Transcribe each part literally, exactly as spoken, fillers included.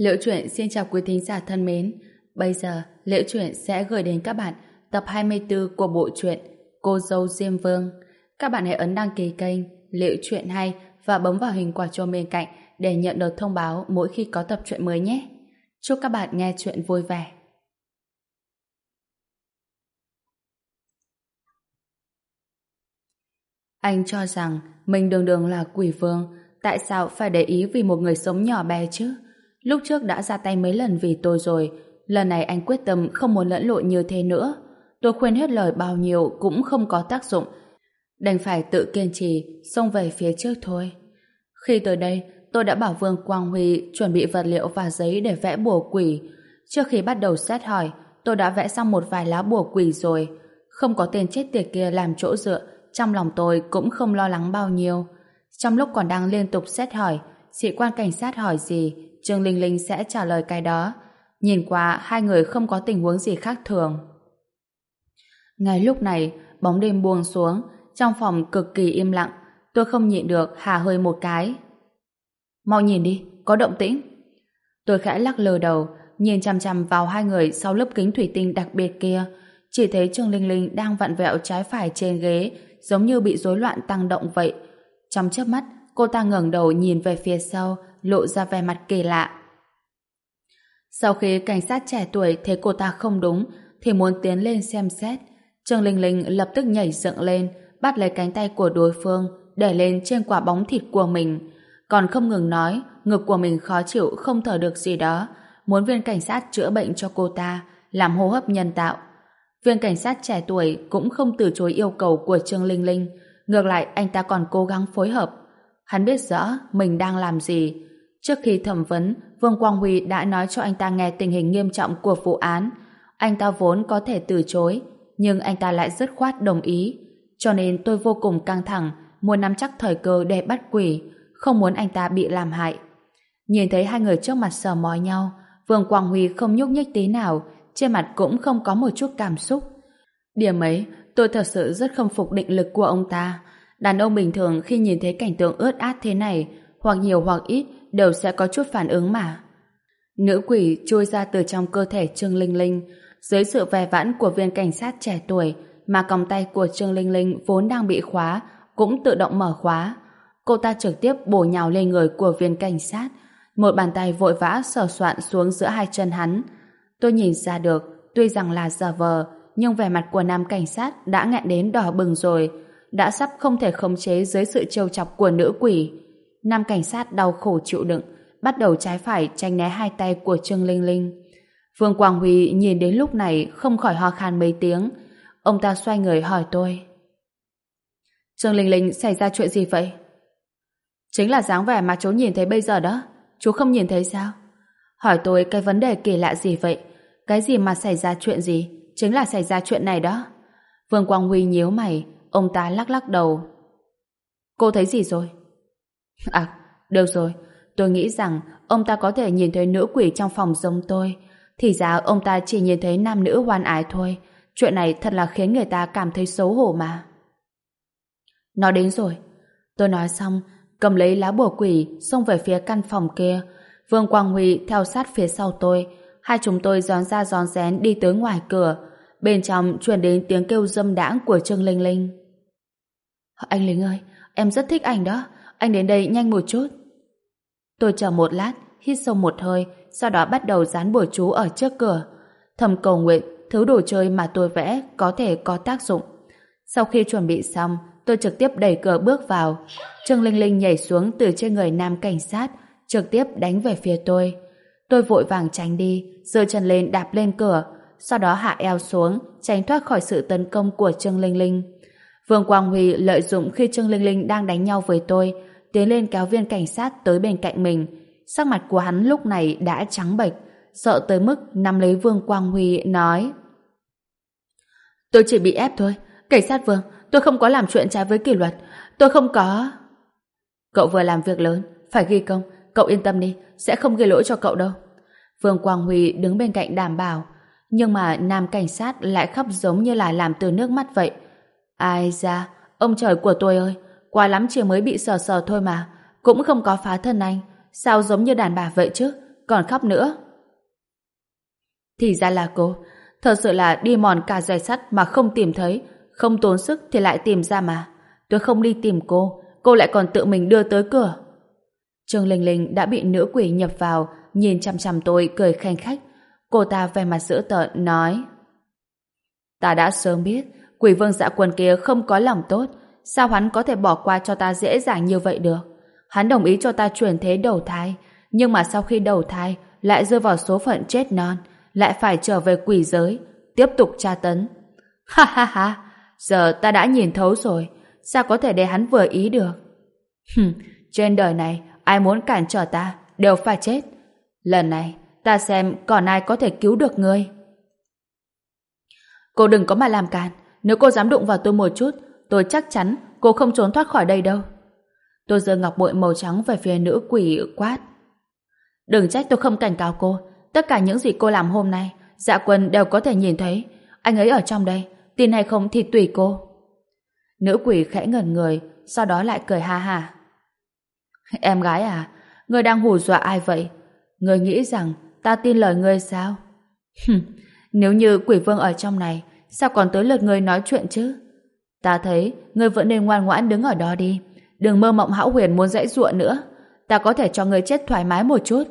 Liễu Chuyện xin chào quý thính giả thân mến. Bây giờ, Liễu Chuyện sẽ gửi đến các bạn tập hai mươi tư của bộ truyện Cô dâu Diêm Vương. Các bạn hãy ấn đăng ký kênh Liễu Chuyện hay và bấm vào hình quả chuông bên cạnh để nhận được thông báo mỗi khi có tập truyện mới nhé. Chúc các bạn nghe truyện vui vẻ. Anh cho rằng mình đường đường là quỷ vương, tại sao phải để ý vì một người sống nhỏ bé chứ? Lúc trước đã ra tay mấy lần vì tôi rồi, lần này anh quyết tâm không muốn lẫn lộn như thế nữa. Tôi khuyên hết lời bao nhiêu cũng không có tác dụng, đành phải tự kiên trì xông về phía trước thôi. Khi tới đây, tôi đã bảo Vương Quang Huy chuẩn bị vật liệu và giấy để vẽ bùa quỷ. Trước khi bắt đầu xét hỏi, tôi đã vẽ xong một vài lá bùa quỷ rồi. Không có tên chết tiệt kia làm chỗ dựa, trong lòng tôi cũng không lo lắng bao nhiêu. Trong lúc còn đang liên tục xét hỏi, sĩ quan cảnh sát hỏi gì, Trương Linh Linh sẽ trả lời cái đó. Nhìn qua, hai người không có tình huống gì khác thường. Ngay lúc này, bóng đêm buông xuống, trong phòng cực kỳ im lặng. Tôi không nhịn được hà hơi một cái. Mau nhìn đi, có động tĩnh. Tôi khẽ lắc lờ đầu, nhìn chằm chằm vào hai người sau lớp kính thủy tinh đặc biệt kia. Chỉ thấy Trương Linh Linh đang vặn vẹo trái phải trên ghế, giống như bị rối loạn tăng động vậy. Trong chớp mắt, cô ta ngẩng đầu nhìn về phía sau, lộ ra vẻ mặt kỳ lạ. Sau khi cảnh sát trẻ tuổi thấy cô ta không đúng, thì muốn tiến lên xem xét. Trương Linh Linh lập tức nhảy dựng lên, bắt lấy cánh tay của đối phương, để lên trên quả bóng thịt của mình. Còn không ngừng nói, ngực của mình khó chịu, không thở được gì đó, muốn viên cảnh sát chữa bệnh cho cô ta, làm hô hấp nhân tạo. Viên cảnh sát trẻ tuổi cũng không từ chối yêu cầu của Trương Linh Linh, ngược lại anh ta còn cố gắng phối hợp. Hắn biết rõ mình đang làm gì. Trước khi thẩm vấn, Vương Quang Huy đã nói cho anh ta nghe tình hình nghiêm trọng của vụ án. Anh ta vốn có thể từ chối, nhưng anh ta lại dứt khoát đồng ý. Cho nên tôi vô cùng căng thẳng, muốn nắm chắc thời cơ để bắt quỷ, không muốn anh ta bị làm hại. Nhìn thấy hai người trước mặt sờ mó nhau, Vương Quang Huy không nhúc nhích tí nào, trên mặt cũng không có một chút cảm xúc. Điểm ấy, tôi thật sự rất không phục định lực của ông ta. Đàn ông bình thường khi nhìn thấy cảnh tượng ướt át thế này, hoặc nhiều hoặc ít, đều sẽ có chút phản ứng mà. Nữ quỷ chui ra từ trong cơ thể Trương Linh Linh, dưới sự ve vãn của viên cảnh sát trẻ tuổi, mà còng tay của Trương Linh Linh vốn đang bị khóa, cũng tự động mở khóa. Cô ta trực tiếp bổ nhào lên người của viên cảnh sát, một bàn tay vội vã sờ soạn xuống giữa hai chân hắn. Tôi nhìn ra được, tuy rằng là giả vờ, nhưng vẻ mặt của nam cảnh sát đã nghẹn đến đỏ bừng rồi, đã sắp không thể khống chế dưới sự trêu chọc của nữ quỷ. Nam cảnh sát đau khổ chịu đựng, bắt đầu trái phải tránh né hai tay của Trương Linh Linh. Vương Quang Huy nhìn đến lúc này không khỏi ho khan mấy tiếng. Ông ta xoay người hỏi tôi. Trương Linh Linh xảy ra chuyện gì vậy? Chính là dáng vẻ mà chú nhìn thấy bây giờ đó. Chú không nhìn thấy sao? Hỏi tôi cái vấn đề kỳ lạ gì vậy? Cái gì mà xảy ra chuyện gì? Chính là xảy ra chuyện này đó. Vương Quang Huy nhíu mày, ông ta lắc lắc đầu. Cô thấy gì rồi? À, được rồi. Tôi nghĩ rằng ông ta có thể nhìn thấy nữ quỷ trong phòng giống tôi. Thì ra ông ta chỉ nhìn thấy nam nữ hoan ái thôi. Chuyện này thật là khiến người ta cảm thấy xấu hổ mà. Nó đến rồi. Tôi nói xong, cầm lấy lá bùa quỷ, xông về phía căn phòng kia. Vương Quang Huy theo sát phía sau tôi. Hai chúng tôi gión ra gión rén đi tới ngoài cửa. Bên trong truyền đến tiếng kêu dâm đãng của Trương Linh Linh. Anh Linh ơi, em rất thích anh đó. Anh đến đây nhanh một chút. Tôi chờ một lát, hít sâu một hơi, sau đó bắt đầu dán bùa chú ở trước cửa. Thầm cầu nguyện thứ đồ chơi mà tôi vẽ có thể có tác dụng. Sau khi chuẩn bị xong, tôi trực tiếp đẩy cửa bước vào. Trương Linh Linh nhảy xuống từ trên người nam cảnh sát, trực tiếp đánh về phía tôi. Tôi vội vàng tránh đi, giơ chân lên đạp lên cửa, sau đó hạ eo xuống, tránh thoát khỏi sự tấn công của Trương Linh Linh. Vương Quang Huy lợi dụng khi Trương Linh Linh đang đánh nhau với tôi, tiến lên kéo viên cảnh sát tới bên cạnh mình. Sắc mặt của hắn lúc này đã trắng bệch, sợ tới mức nắm lấy Vương Quang Huy nói: Tôi chỉ bị ép thôi, cảnh sát Vương, tôi không có làm chuyện trái với kỷ luật, tôi không có... Cậu vừa làm việc lớn, phải ghi công, cậu yên tâm đi, sẽ không gây lỗi cho cậu đâu. Vương Quang Huy đứng bên cạnh đảm bảo, nhưng mà nam cảnh sát lại khóc giống như là làm từ nước mắt vậy. Ai da, ông trời của tôi ơi, quá lắm chỉ mới bị sờ sờ thôi mà, cũng không có phá thân anh, sao giống như đàn bà vậy chứ, còn khóc nữa. Thì ra là cô, thật sự là đi mòn cả dây sắt mà không tìm thấy, không tốn sức thì lại tìm ra mà. Tôi không đi tìm cô, cô lại còn tự mình đưa tới cửa. Trương Linh Linh đã bị nữ quỷ nhập vào, nhìn chằm chằm tôi cười khanh khách. Cô ta vẻ mặt dữ tợn nói: Ta đã sớm biết quỷ vương Dạ Quân kia không có lòng tốt, sao hắn có thể bỏ qua cho ta dễ dàng như vậy được? Hắn đồng ý cho ta chuyển thế đầu thai, nhưng mà sau khi đầu thai lại rơi vào số phận chết non, lại phải trở về quỷ giới, tiếp tục tra tấn. Ha ha ha, giờ ta đã nhìn thấu rồi, sao có thể để hắn vừa ý được? Hừm, trên đời này ai muốn cản trở ta đều phải chết. Lần này ta xem còn ai có thể cứu được ngươi. Cô đừng có mà làm càn, nếu cô dám đụng vào tôi một chút, tôi chắc chắn cô không trốn thoát khỏi đây đâu. Tôi giơ ngọc bội màu trắng về phía nữ quỷ quát: Đừng trách tôi không cảnh cáo cô, tất cả những gì cô làm hôm nay Dạ Quân đều có thể nhìn thấy. Anh ấy ở trong đây, tin hay không thì tùy cô. Nữ quỷ khẽ ngẩn người, sau đó lại cười ha ha. Em gái à, ngươi đang hù dọa ai vậy? Ngươi nghĩ rằng ta tin lời ngươi sao? Nếu như quỷ vương ở trong này, sao còn tới lượt ngươi nói chuyện chứ? Ta thấy ngươi vẫn nên ngoan ngoãn đứng ở đó đi, đừng mơ mộng hão huyền muốn giãy giụa nữa. Ta có thể cho ngươi chết thoải mái một chút.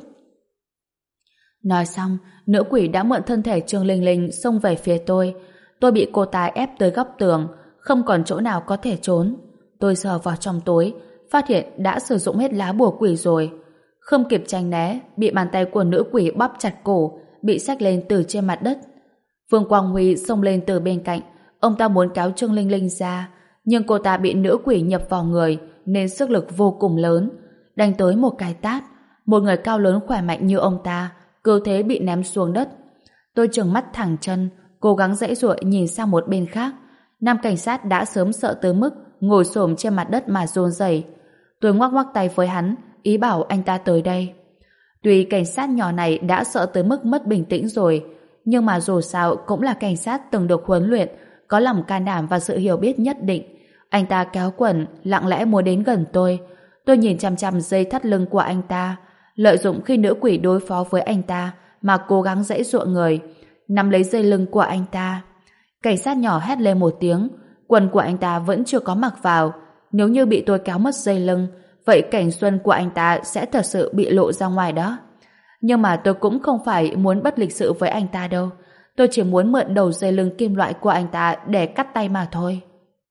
Nói xong, nữ quỷ đã mượn thân thể Trương Linh Linh xông về phía tôi. Tôi bị cô ta ép tới góc tường, không còn chỗ nào có thể trốn. Tôi sờ vào trong túi, phát hiện đã sử dụng hết lá bùa quỷ rồi. Không kịp tránh né, bị bàn tay của nữ quỷ bóp chặt cổ, bị xách lên từ trên mặt đất. Vương Quang Huy xông lên từ bên cạnh, ông ta muốn kéo Trương Linh Linh ra, nhưng cô ta bị nữ quỷ nhập vào người nên sức lực vô cùng lớn, đánh tới một cái tát. Một người cao lớn khỏe mạnh như ông ta cơ thế bị ném xuống đất. Tôi trừng mắt thẳng chân, cố gắng giãy giụa nhìn sang một bên khác. Nam cảnh sát đã sớm sợ tới mức ngồi xổm trên mặt đất mà run rẩy. Tôi ngoắc ngoắc tay với hắn, ý bảo anh ta tới đây. Tuy cảnh sát nhỏ này đã sợ tới mức mất bình tĩnh rồi, nhưng mà dù sao cũng là cảnh sát từng được huấn luyện, có lòng can đảm và sự hiểu biết nhất định. Anh ta kéo quần, lặng lẽ muốn đến gần tôi. Tôi nhìn chằm chằm dây thắt lưng của anh ta, lợi dụng khi nữ quỷ đối phó với anh ta mà cố gắng giãy giụa người, nắm lấy dây lưng của anh ta. Cảnh sát nhỏ hét lên một tiếng, quần của anh ta vẫn chưa có mặc vào. Nếu như bị tôi kéo mất dây lưng, vậy cảnh xuân của anh ta sẽ thật sự bị lộ ra ngoài đó. Nhưng mà tôi cũng không phải muốn bất lịch sự với anh ta đâu. Tôi chỉ muốn mượn đầu dây lưng kim loại của anh ta để cắt tay mà thôi.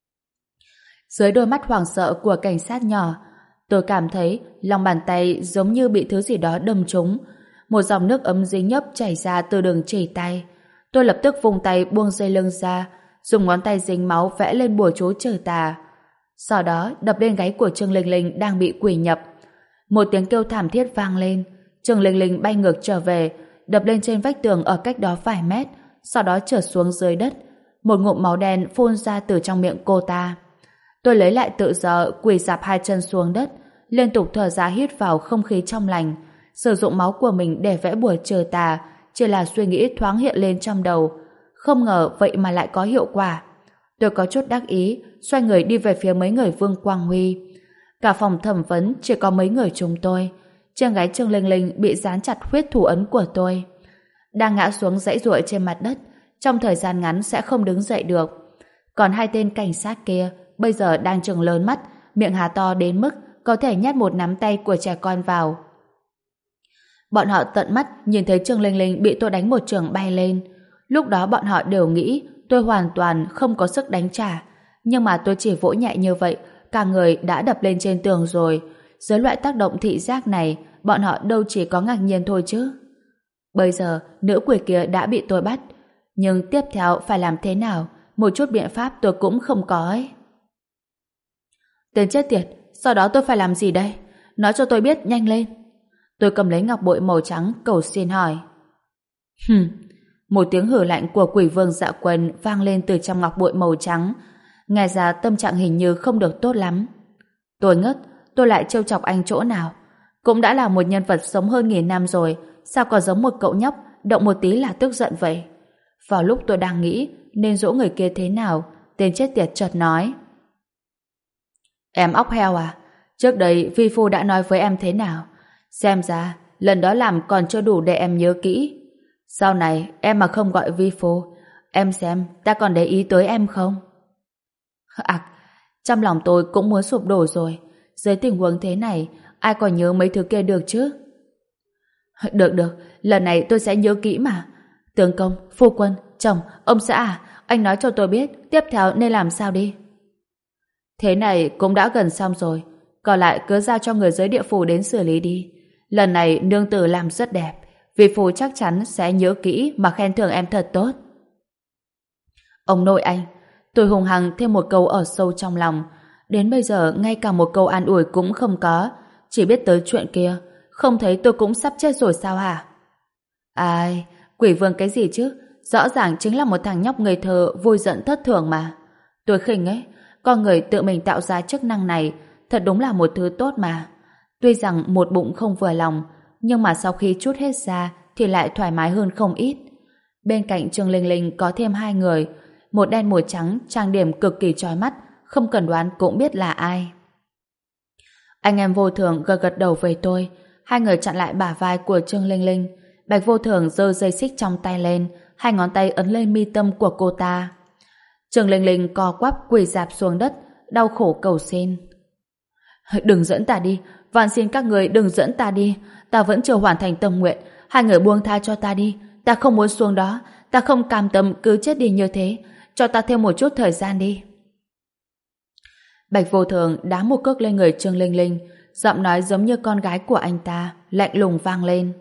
Dưới đôi mắt hoảng sợ của cảnh sát nhỏ, tôi cảm thấy lòng bàn tay giống như bị thứ gì đó đâm trúng. Một dòng nước ấm dính nhấp chảy ra từ đường chỉ tay. Tôi lập tức vùng tay buông dây lưng ra, dùng ngón tay dính máu vẽ lên bùa chú trừ tà. Sau đó đập lên gáy của Trương Linh Linh đang bị quỷ nhập. Một tiếng kêu thảm thiết vang lên. Trương Linh Linh bay ngược trở về, đập lên trên vách tường ở cách đó vài mét, sau đó trượt xuống dưới đất. Một ngụm máu đen phun ra từ trong miệng cô ta. Tôi lấy lại tự do, quỳ dạp hai chân xuống đất, liên tục thở ra hít vào không khí trong lành. Sử dụng máu của mình để vẽ bùa trừ tà chỉ là suy nghĩ thoáng hiện lên trong đầu. Không ngờ vậy mà lại có hiệu quả. Tôi có chút đắc ý, xoay người đi về phía mấy người Vương Quang Huy. Cả phòng thẩm vấn chỉ có mấy người chúng tôi. Trên gáy Trương Linh Linh bị dán chặt huyết thủ ấn của tôi. Đang ngã xuống giãy giụa trên mặt đất, trong thời gian ngắn sẽ không đứng dậy được. Còn hai tên cảnh sát kia bây giờ đang trừng lớn mắt, miệng há to đến mức có thể nhét một nắm tay của trẻ con vào. Bọn họ tận mắt nhìn thấy Trương Linh Linh bị tôi đánh một chưởng bay lên. Lúc đó bọn họ đều nghĩ tôi hoàn toàn không có sức đánh trả. Nhưng mà tôi chỉ vỗ nhẹ như vậy, cả người đã đập lên trên tường rồi. Dưới loại tác động thị giác này, bọn họ đâu chỉ có ngạc nhiên thôi chứ. Bây giờ, nữ quỷ kia đã bị tôi bắt. Nhưng tiếp theo phải làm thế nào? Một chút biện pháp tôi cũng không có ấy. Tên chết tiệt, sau đó tôi phải làm gì đây? Nói cho tôi biết nhanh lên. Tôi cầm lấy ngọc bội màu trắng cầu xin hỏi. Hừm, một tiếng hử lạnh của quỷ vương Dạ Quân vang lên từ trong ngọc bội màu trắng. Nghe ra tâm trạng hình như không được tốt lắm. Tôi ngất, tôi lại trêu chọc anh chỗ nào? Cũng đã là một nhân vật sống hơn nghìn năm rồi, sao còn giống một cậu nhóc động một tí là tức giận vậy? Vào lúc tôi đang nghĩ nên dỗ người kia thế nào, tên chết tiệt chợt nói. Em óc heo à? Trước đây Vi Phu đã nói với em thế nào? Xem ra lần đó làm còn chưa đủ để em nhớ kỹ. Sau này, em mà không gọi vi phu, em xem ta còn để ý tới em không? À, trong lòng tôi cũng muốn sụp đổ rồi. Dưới tình huống thế này, ai còn nhớ mấy thứ kia được chứ? Được được, lần này tôi sẽ nhớ kỹ mà. Tướng công, phu quân, chồng, ông xã à, anh nói cho tôi biết tiếp theo nên làm sao đi. Thế này cũng đã gần xong rồi, còn lại cứ giao cho người dưới địa phủ đến xử lý đi. Lần này nương tử làm rất đẹp, vì phu chắc chắn sẽ nhớ kỹ mà khen thưởng em thật tốt. Ông nội anh, tôi hùng hăng thêm một câu ở sâu trong lòng. Đến bây giờ ngay cả một câu an ủi cũng không có, chỉ biết tới chuyện kia. Không thấy tôi cũng sắp chết rồi sao hả? Ai, quỷ vương cái gì chứ? Rõ ràng chính là một thằng nhóc ngây thơ vui giận thất thường mà. Tôi khinh ấy, con người tự mình tạo ra chức năng này thật đúng là một thứ tốt mà. Tuy rằng một bụng không vừa lòng, nhưng mà sau khi trút hết ra thì lại thoải mái hơn không ít. Bên cạnh Trương Linh Linh có thêm hai người, một đen một trắng, trang điểm cực kỳ chói mắt, không cần đoán cũng biết là ai. Anh em Vô Thường gật gật đầu với tôi, hai người chặn lại bả vai của Trương Linh Linh. Bạch Vô Thường giơ dây xích trong tay lên, hai ngón tay ấn lên mi tâm của cô ta. Trương Linh Linh co quắp quỳ rạp xuống đất, đau khổ cầu xin. Đừng dẫn ta đi, van xin các người đừng dẫn ta đi, ta vẫn chưa hoàn thành tâm nguyện, hai người buông tha cho ta đi, ta không muốn xuống đó, ta không cam tâm cứ chết đi như thế, cho ta thêm một chút thời gian đi. Bạch Vô Thường đá một cước lên người Trương Linh Linh, giọng nói giống như con gái của anh ta, lạnh lùng vang lên.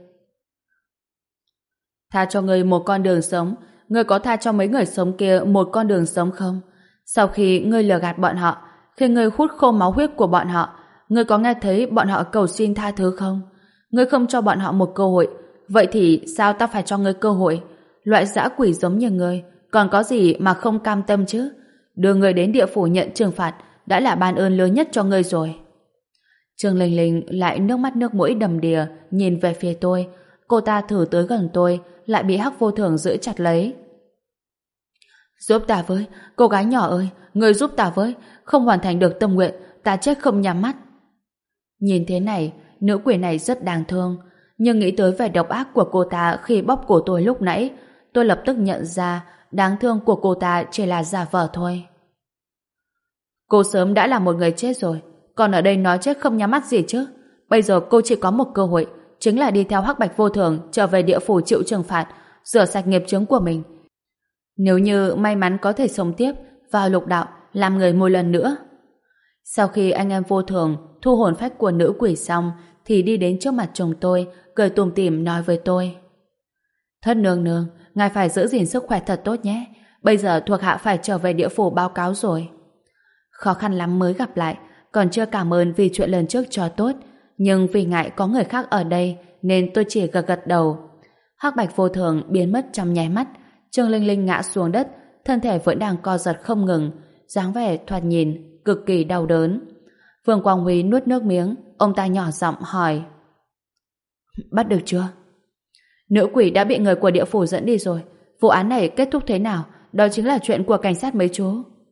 Tha cho ngươi một con đường sống, ngươi có tha cho mấy người sống kia một con đường sống không? Sau khi ngươi lừa gạt bọn họ, khi ngươi hút khô máu huyết của bọn họ, ngươi có nghe thấy bọn họ cầu xin tha thứ không? Ngươi không cho bọn họ một cơ hội, vậy thì sao ta phải cho ngươi cơ hội? Loại dã quỷ giống như ngươi, còn có gì mà không cam tâm chứ? Đưa ngươi đến địa phủ nhận trừng phạt đã là ban ơn lớn nhất cho ngươi rồi. Trương Linh Linh lại nước mắt nước mũi đầm đìa nhìn về phía tôi. Cô ta thử tới gần tôi, lại bị Hắc Vô Thường giữ chặt lấy. Giúp ta với, cô gái nhỏ ơi, người giúp ta với, không hoàn thành được tâm nguyện, ta chết không nhắm mắt. Nhìn thế này, nữ quỷ này rất đáng thương, nhưng nghĩ tới vẻ độc ác của cô ta khi bóp cổ tôi lúc nãy, tôi lập tức nhận ra đáng thương của cô ta chỉ là giả vờ thôi. Cô sớm đã là một người chết rồi, còn ở đây nói chết không nhắm mắt gì chứ. Bây giờ cô chỉ có một cơ hội, chính là đi theo Hắc Bạch Vô Thường trở về địa phủ chịu trừng phạt, rửa sạch nghiệp chướng của mình. Nếu như may mắn có thể sống tiếp vào lục đạo, làm người một lần nữa. Sau khi anh em Vô Thường thu hồn phách của nữ quỷ xong, thì đi đến trước mặt chồng tôi, cười tủm tỉm nói với tôi. Thất nương nương, ngài phải giữ gìn sức khỏe thật tốt nhé. Bây giờ thuộc hạ phải trở về địa phủ báo cáo rồi. Khó khăn lắm mới gặp lại, còn chưa cảm ơn vì chuyện lần trước cho tốt, nhưng vì ngại có người khác ở đây nên tôi chỉ gật gật đầu. Hắc Bạch Vô Thường biến mất trong nháy mắt, Trương Linh Linh ngã xuống đất, thân thể vẫn đang co giật không ngừng, dáng vẻ thoạt nhìn cực kỳ đau đớn. Vương Quang Huy nuốt nước miếng, ông ta nhỏ giọng hỏi: Bắt được chưa? Nữ quỷ đã bị người của địa phủ dẫn đi rồi. Vụ án này kết thúc thế nào? Đó chính là chuyện của cảnh sát mấy chú.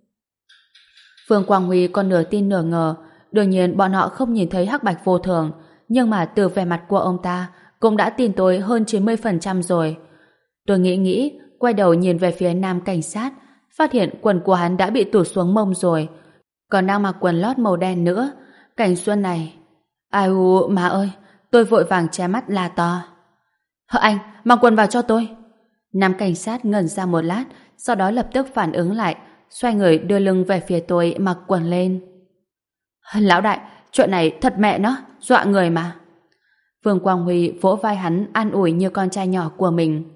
Vương Quang Huy còn nửa tin nửa ngờ. Đương nhiên bọn họ không nhìn thấy Hắc Bạch Vô Thường, nhưng mà từ vẻ mặt của ông ta cũng đã tin tôi hơn chín mươi phần trăm rồi. Tôi nghĩ nghĩ, quay đầu nhìn về phía nam cảnh sát, phát hiện quần của hắn đã bị tụt xuống mông rồi, còn đang mặc quần lót màu đen nữa. Cảnh xuân này... Ai u, má ơi! Tôi vội vàng che mắt la to. Hợ anh, mặc quần vào cho tôi! Nam cảnh sát ngẩn ra một lát, sau đó lập tức phản ứng lại, xoay người đưa lưng về phía tôi mặc quần lên. Lão đại, chuyện này thật mẹ nó, dọa người mà. Vương Quang Huy vỗ vai hắn an ủi như con trai nhỏ của mình.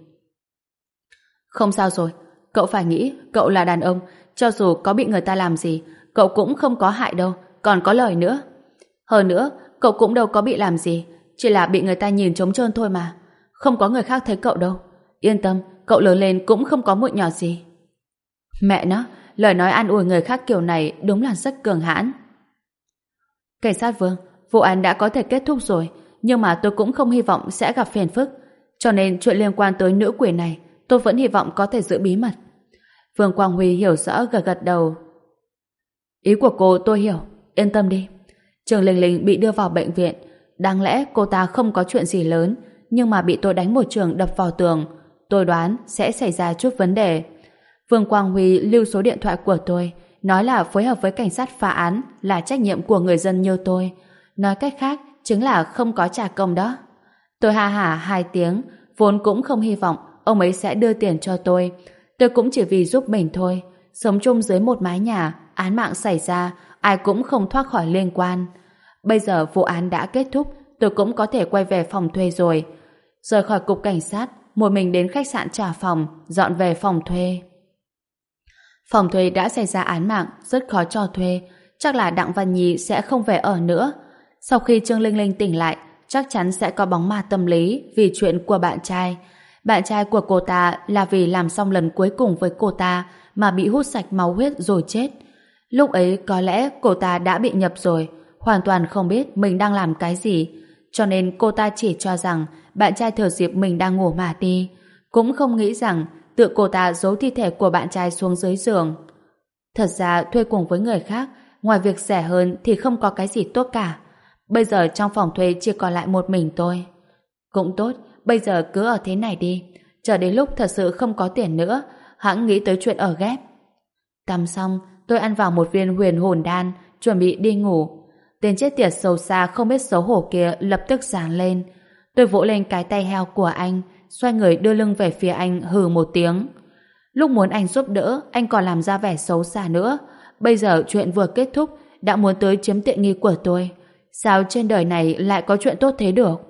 Không sao rồi, cậu phải nghĩ cậu là đàn ông, cho dù có bị người ta làm gì, cậu cũng không có hại đâu, còn có lời nữa. Hơn nữa, cậu cũng đâu có bị làm gì, chỉ là bị người ta nhìn trống trơn thôi mà. Không có người khác thấy cậu đâu. Yên tâm, cậu lớn lên cũng không có mụn nhỏ gì. Mẹ nó, lời nói an ủi người khác kiểu này đúng là rất cường hãn. Cảnh sát Vương, vụ án đã có thể kết thúc rồi, nhưng mà tôi cũng không hy vọng sẽ gặp phiền phức, cho nên chuyện liên quan tới nữ quỷ này tôi vẫn hy vọng có thể giữ bí mật. Vương Quang Huy hiểu rõ gật gật đầu. Ý của cô tôi hiểu, yên tâm đi. Trương Linh Linh bị đưa vào bệnh viện, Đáng lẽ cô ta không có chuyện gì lớn, nhưng mà bị tôi đánh một trường đập vào tường. Tôi đoán sẽ xảy ra chút vấn đề. Vương Quang Huy lưu số điện thoại của tôi, nói là phối hợp với cảnh sát phá án là trách nhiệm của người dân như tôi. Nói cách khác, chính là không có trả công đó. Tôi ha hả hai tiếng, vốn cũng không hy vọng ông ấy sẽ đưa tiền cho tôi. Tôi cũng chỉ vì giúp mình thôi. Sống chung dưới một mái nhà, án mạng xảy ra, ai cũng không thoát khỏi liên quan. Bây giờ vụ án đã kết thúc, tôi cũng có thể quay về phòng thuê rồi. Rời khỏi cục cảnh sát, một mình đến khách sạn trả phòng, dọn về phòng thuê. Phòng thuê đã xảy ra án mạng, rất khó cho thuê. Chắc là Đặng Văn Nhi sẽ không về ở nữa. Sau khi Trương Linh Linh tỉnh lại, chắc chắn sẽ có bóng ma tâm lý vì chuyện của bạn trai. Bạn trai của cô ta là vì làm xong lần cuối cùng với cô ta mà bị hút sạch máu huyết rồi chết. Lúc ấy có lẽ cô ta đã bị nhập rồi, hoàn toàn không biết mình đang làm cái gì. Cho nên cô ta chỉ cho rằng bạn trai thừa dịp mình đang ngủ mà đi. Cũng không nghĩ rằng tự cô ta giấu thi thể của bạn trai xuống dưới giường. Thật ra thuê cùng với người khác, ngoài việc rẻ hơn thì không có cái gì tốt cả. Bây giờ trong phòng thuê chỉ còn lại một mình tôi. Cũng tốt, bây giờ cứ ở thế này đi. Chờ đến lúc thật sự không có tiền nữa, hẵng nghĩ tới chuyện ở ghép. Tắm xong, tôi ăn vào một viên huyền hồn đan, chuẩn bị đi ngủ. Tên chết tiệt xấu xa không biết xấu hổ kia lập tức giáng lên. Tôi vỗ lên cái tay heo của anh, xoay người đưa lưng về phía anh hừ một tiếng. Lúc muốn anh giúp đỡ, anh còn làm ra vẻ xấu xa nữa. Bây giờ chuyện vừa kết thúc, đã muốn tới chiếm tiện nghi của tôi. Sao trên đời này lại có chuyện tốt thế được?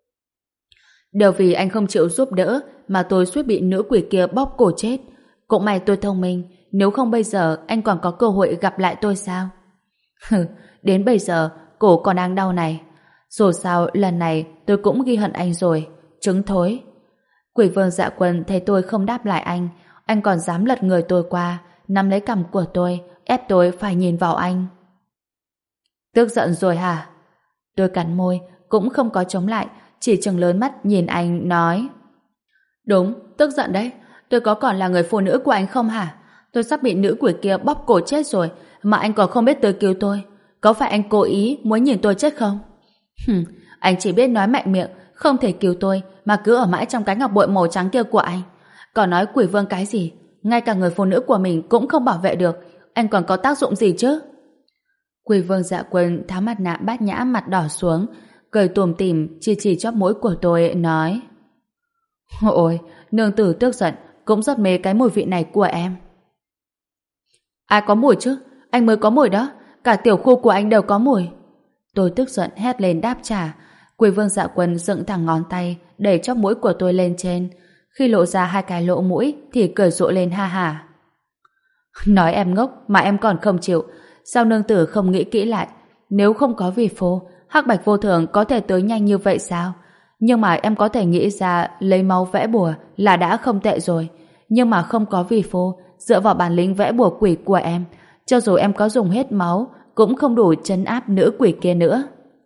Đều vì anh không chịu giúp đỡ mà tôi suýt bị nữ quỷ kia bóp cổ chết. Cũng may tôi thông minh, nếu không bây giờ anh còn có cơ hội gặp lại tôi sao? Hừ, đến bây giờ cổ còn đang đau này. Dù sao lần này tôi cũng ghi hận anh rồi. Trứng thối. Quỷ vương Dạ Quân thấy tôi không đáp lại anh, anh còn dám lật người tôi qua, nắm lấy cằm của tôi, ép tôi phải nhìn vào anh. Tức giận rồi hả? Tôi cắn môi, cũng không có chống lại, chỉ trừng lớn mắt nhìn anh nói: Đúng, tức giận đấy. Tôi có còn là người phụ nữ của anh không hả? Tôi sắp bị nữ quỷ kia bóp cổ chết rồi mà anh còn không biết tới cứu tôi. Có phải anh cố ý muốn nhìn tôi chết không? Hừm, anh chỉ biết nói mạnh miệng không thể cứu tôi mà cứ ở mãi trong cái ngọc bội màu trắng kia của anh. Còn nói quỷ vương cái gì? Ngay cả người phụ nữ của mình cũng không bảo vệ được. Anh còn có tác dụng gì chứ? Quỷ vương Dạ Quân tháo mặt nạ bát nhã mặt đỏ xuống, cười tủm tỉm chỉ chỉ chóp mũi của tôi nói: Ôi, nương tử tức giận cũng rất mê cái mùi vị này của em. Ai có mùi chứ? Anh mới có mùi đó. Cả tiểu khu của anh đều có mùi. Tôi tức giận hét lên đáp trả. Quỷ vương Dạ Quân dựng thẳng ngón tay đẩy chóp mũi của tôi lên trên. Khi lộ ra hai cái lỗ mũi thì cười rộ lên ha hả. Nói em ngốc mà em còn không chịu. Sao nương tử không nghĩ kỹ lại? Nếu không có vì phố, hắc bạch vô thường có thể tới nhanh như vậy sao? Nhưng mà em có thể nghĩ ra lấy máu vẽ bùa là đã không tệ rồi. Nhưng mà không có vì phố, dựa vào bản lĩnh vẽ bùa quỷ của em, cho dù em có dùng hết máu cũng không đủ trấn áp nữ quỷ kia nữa.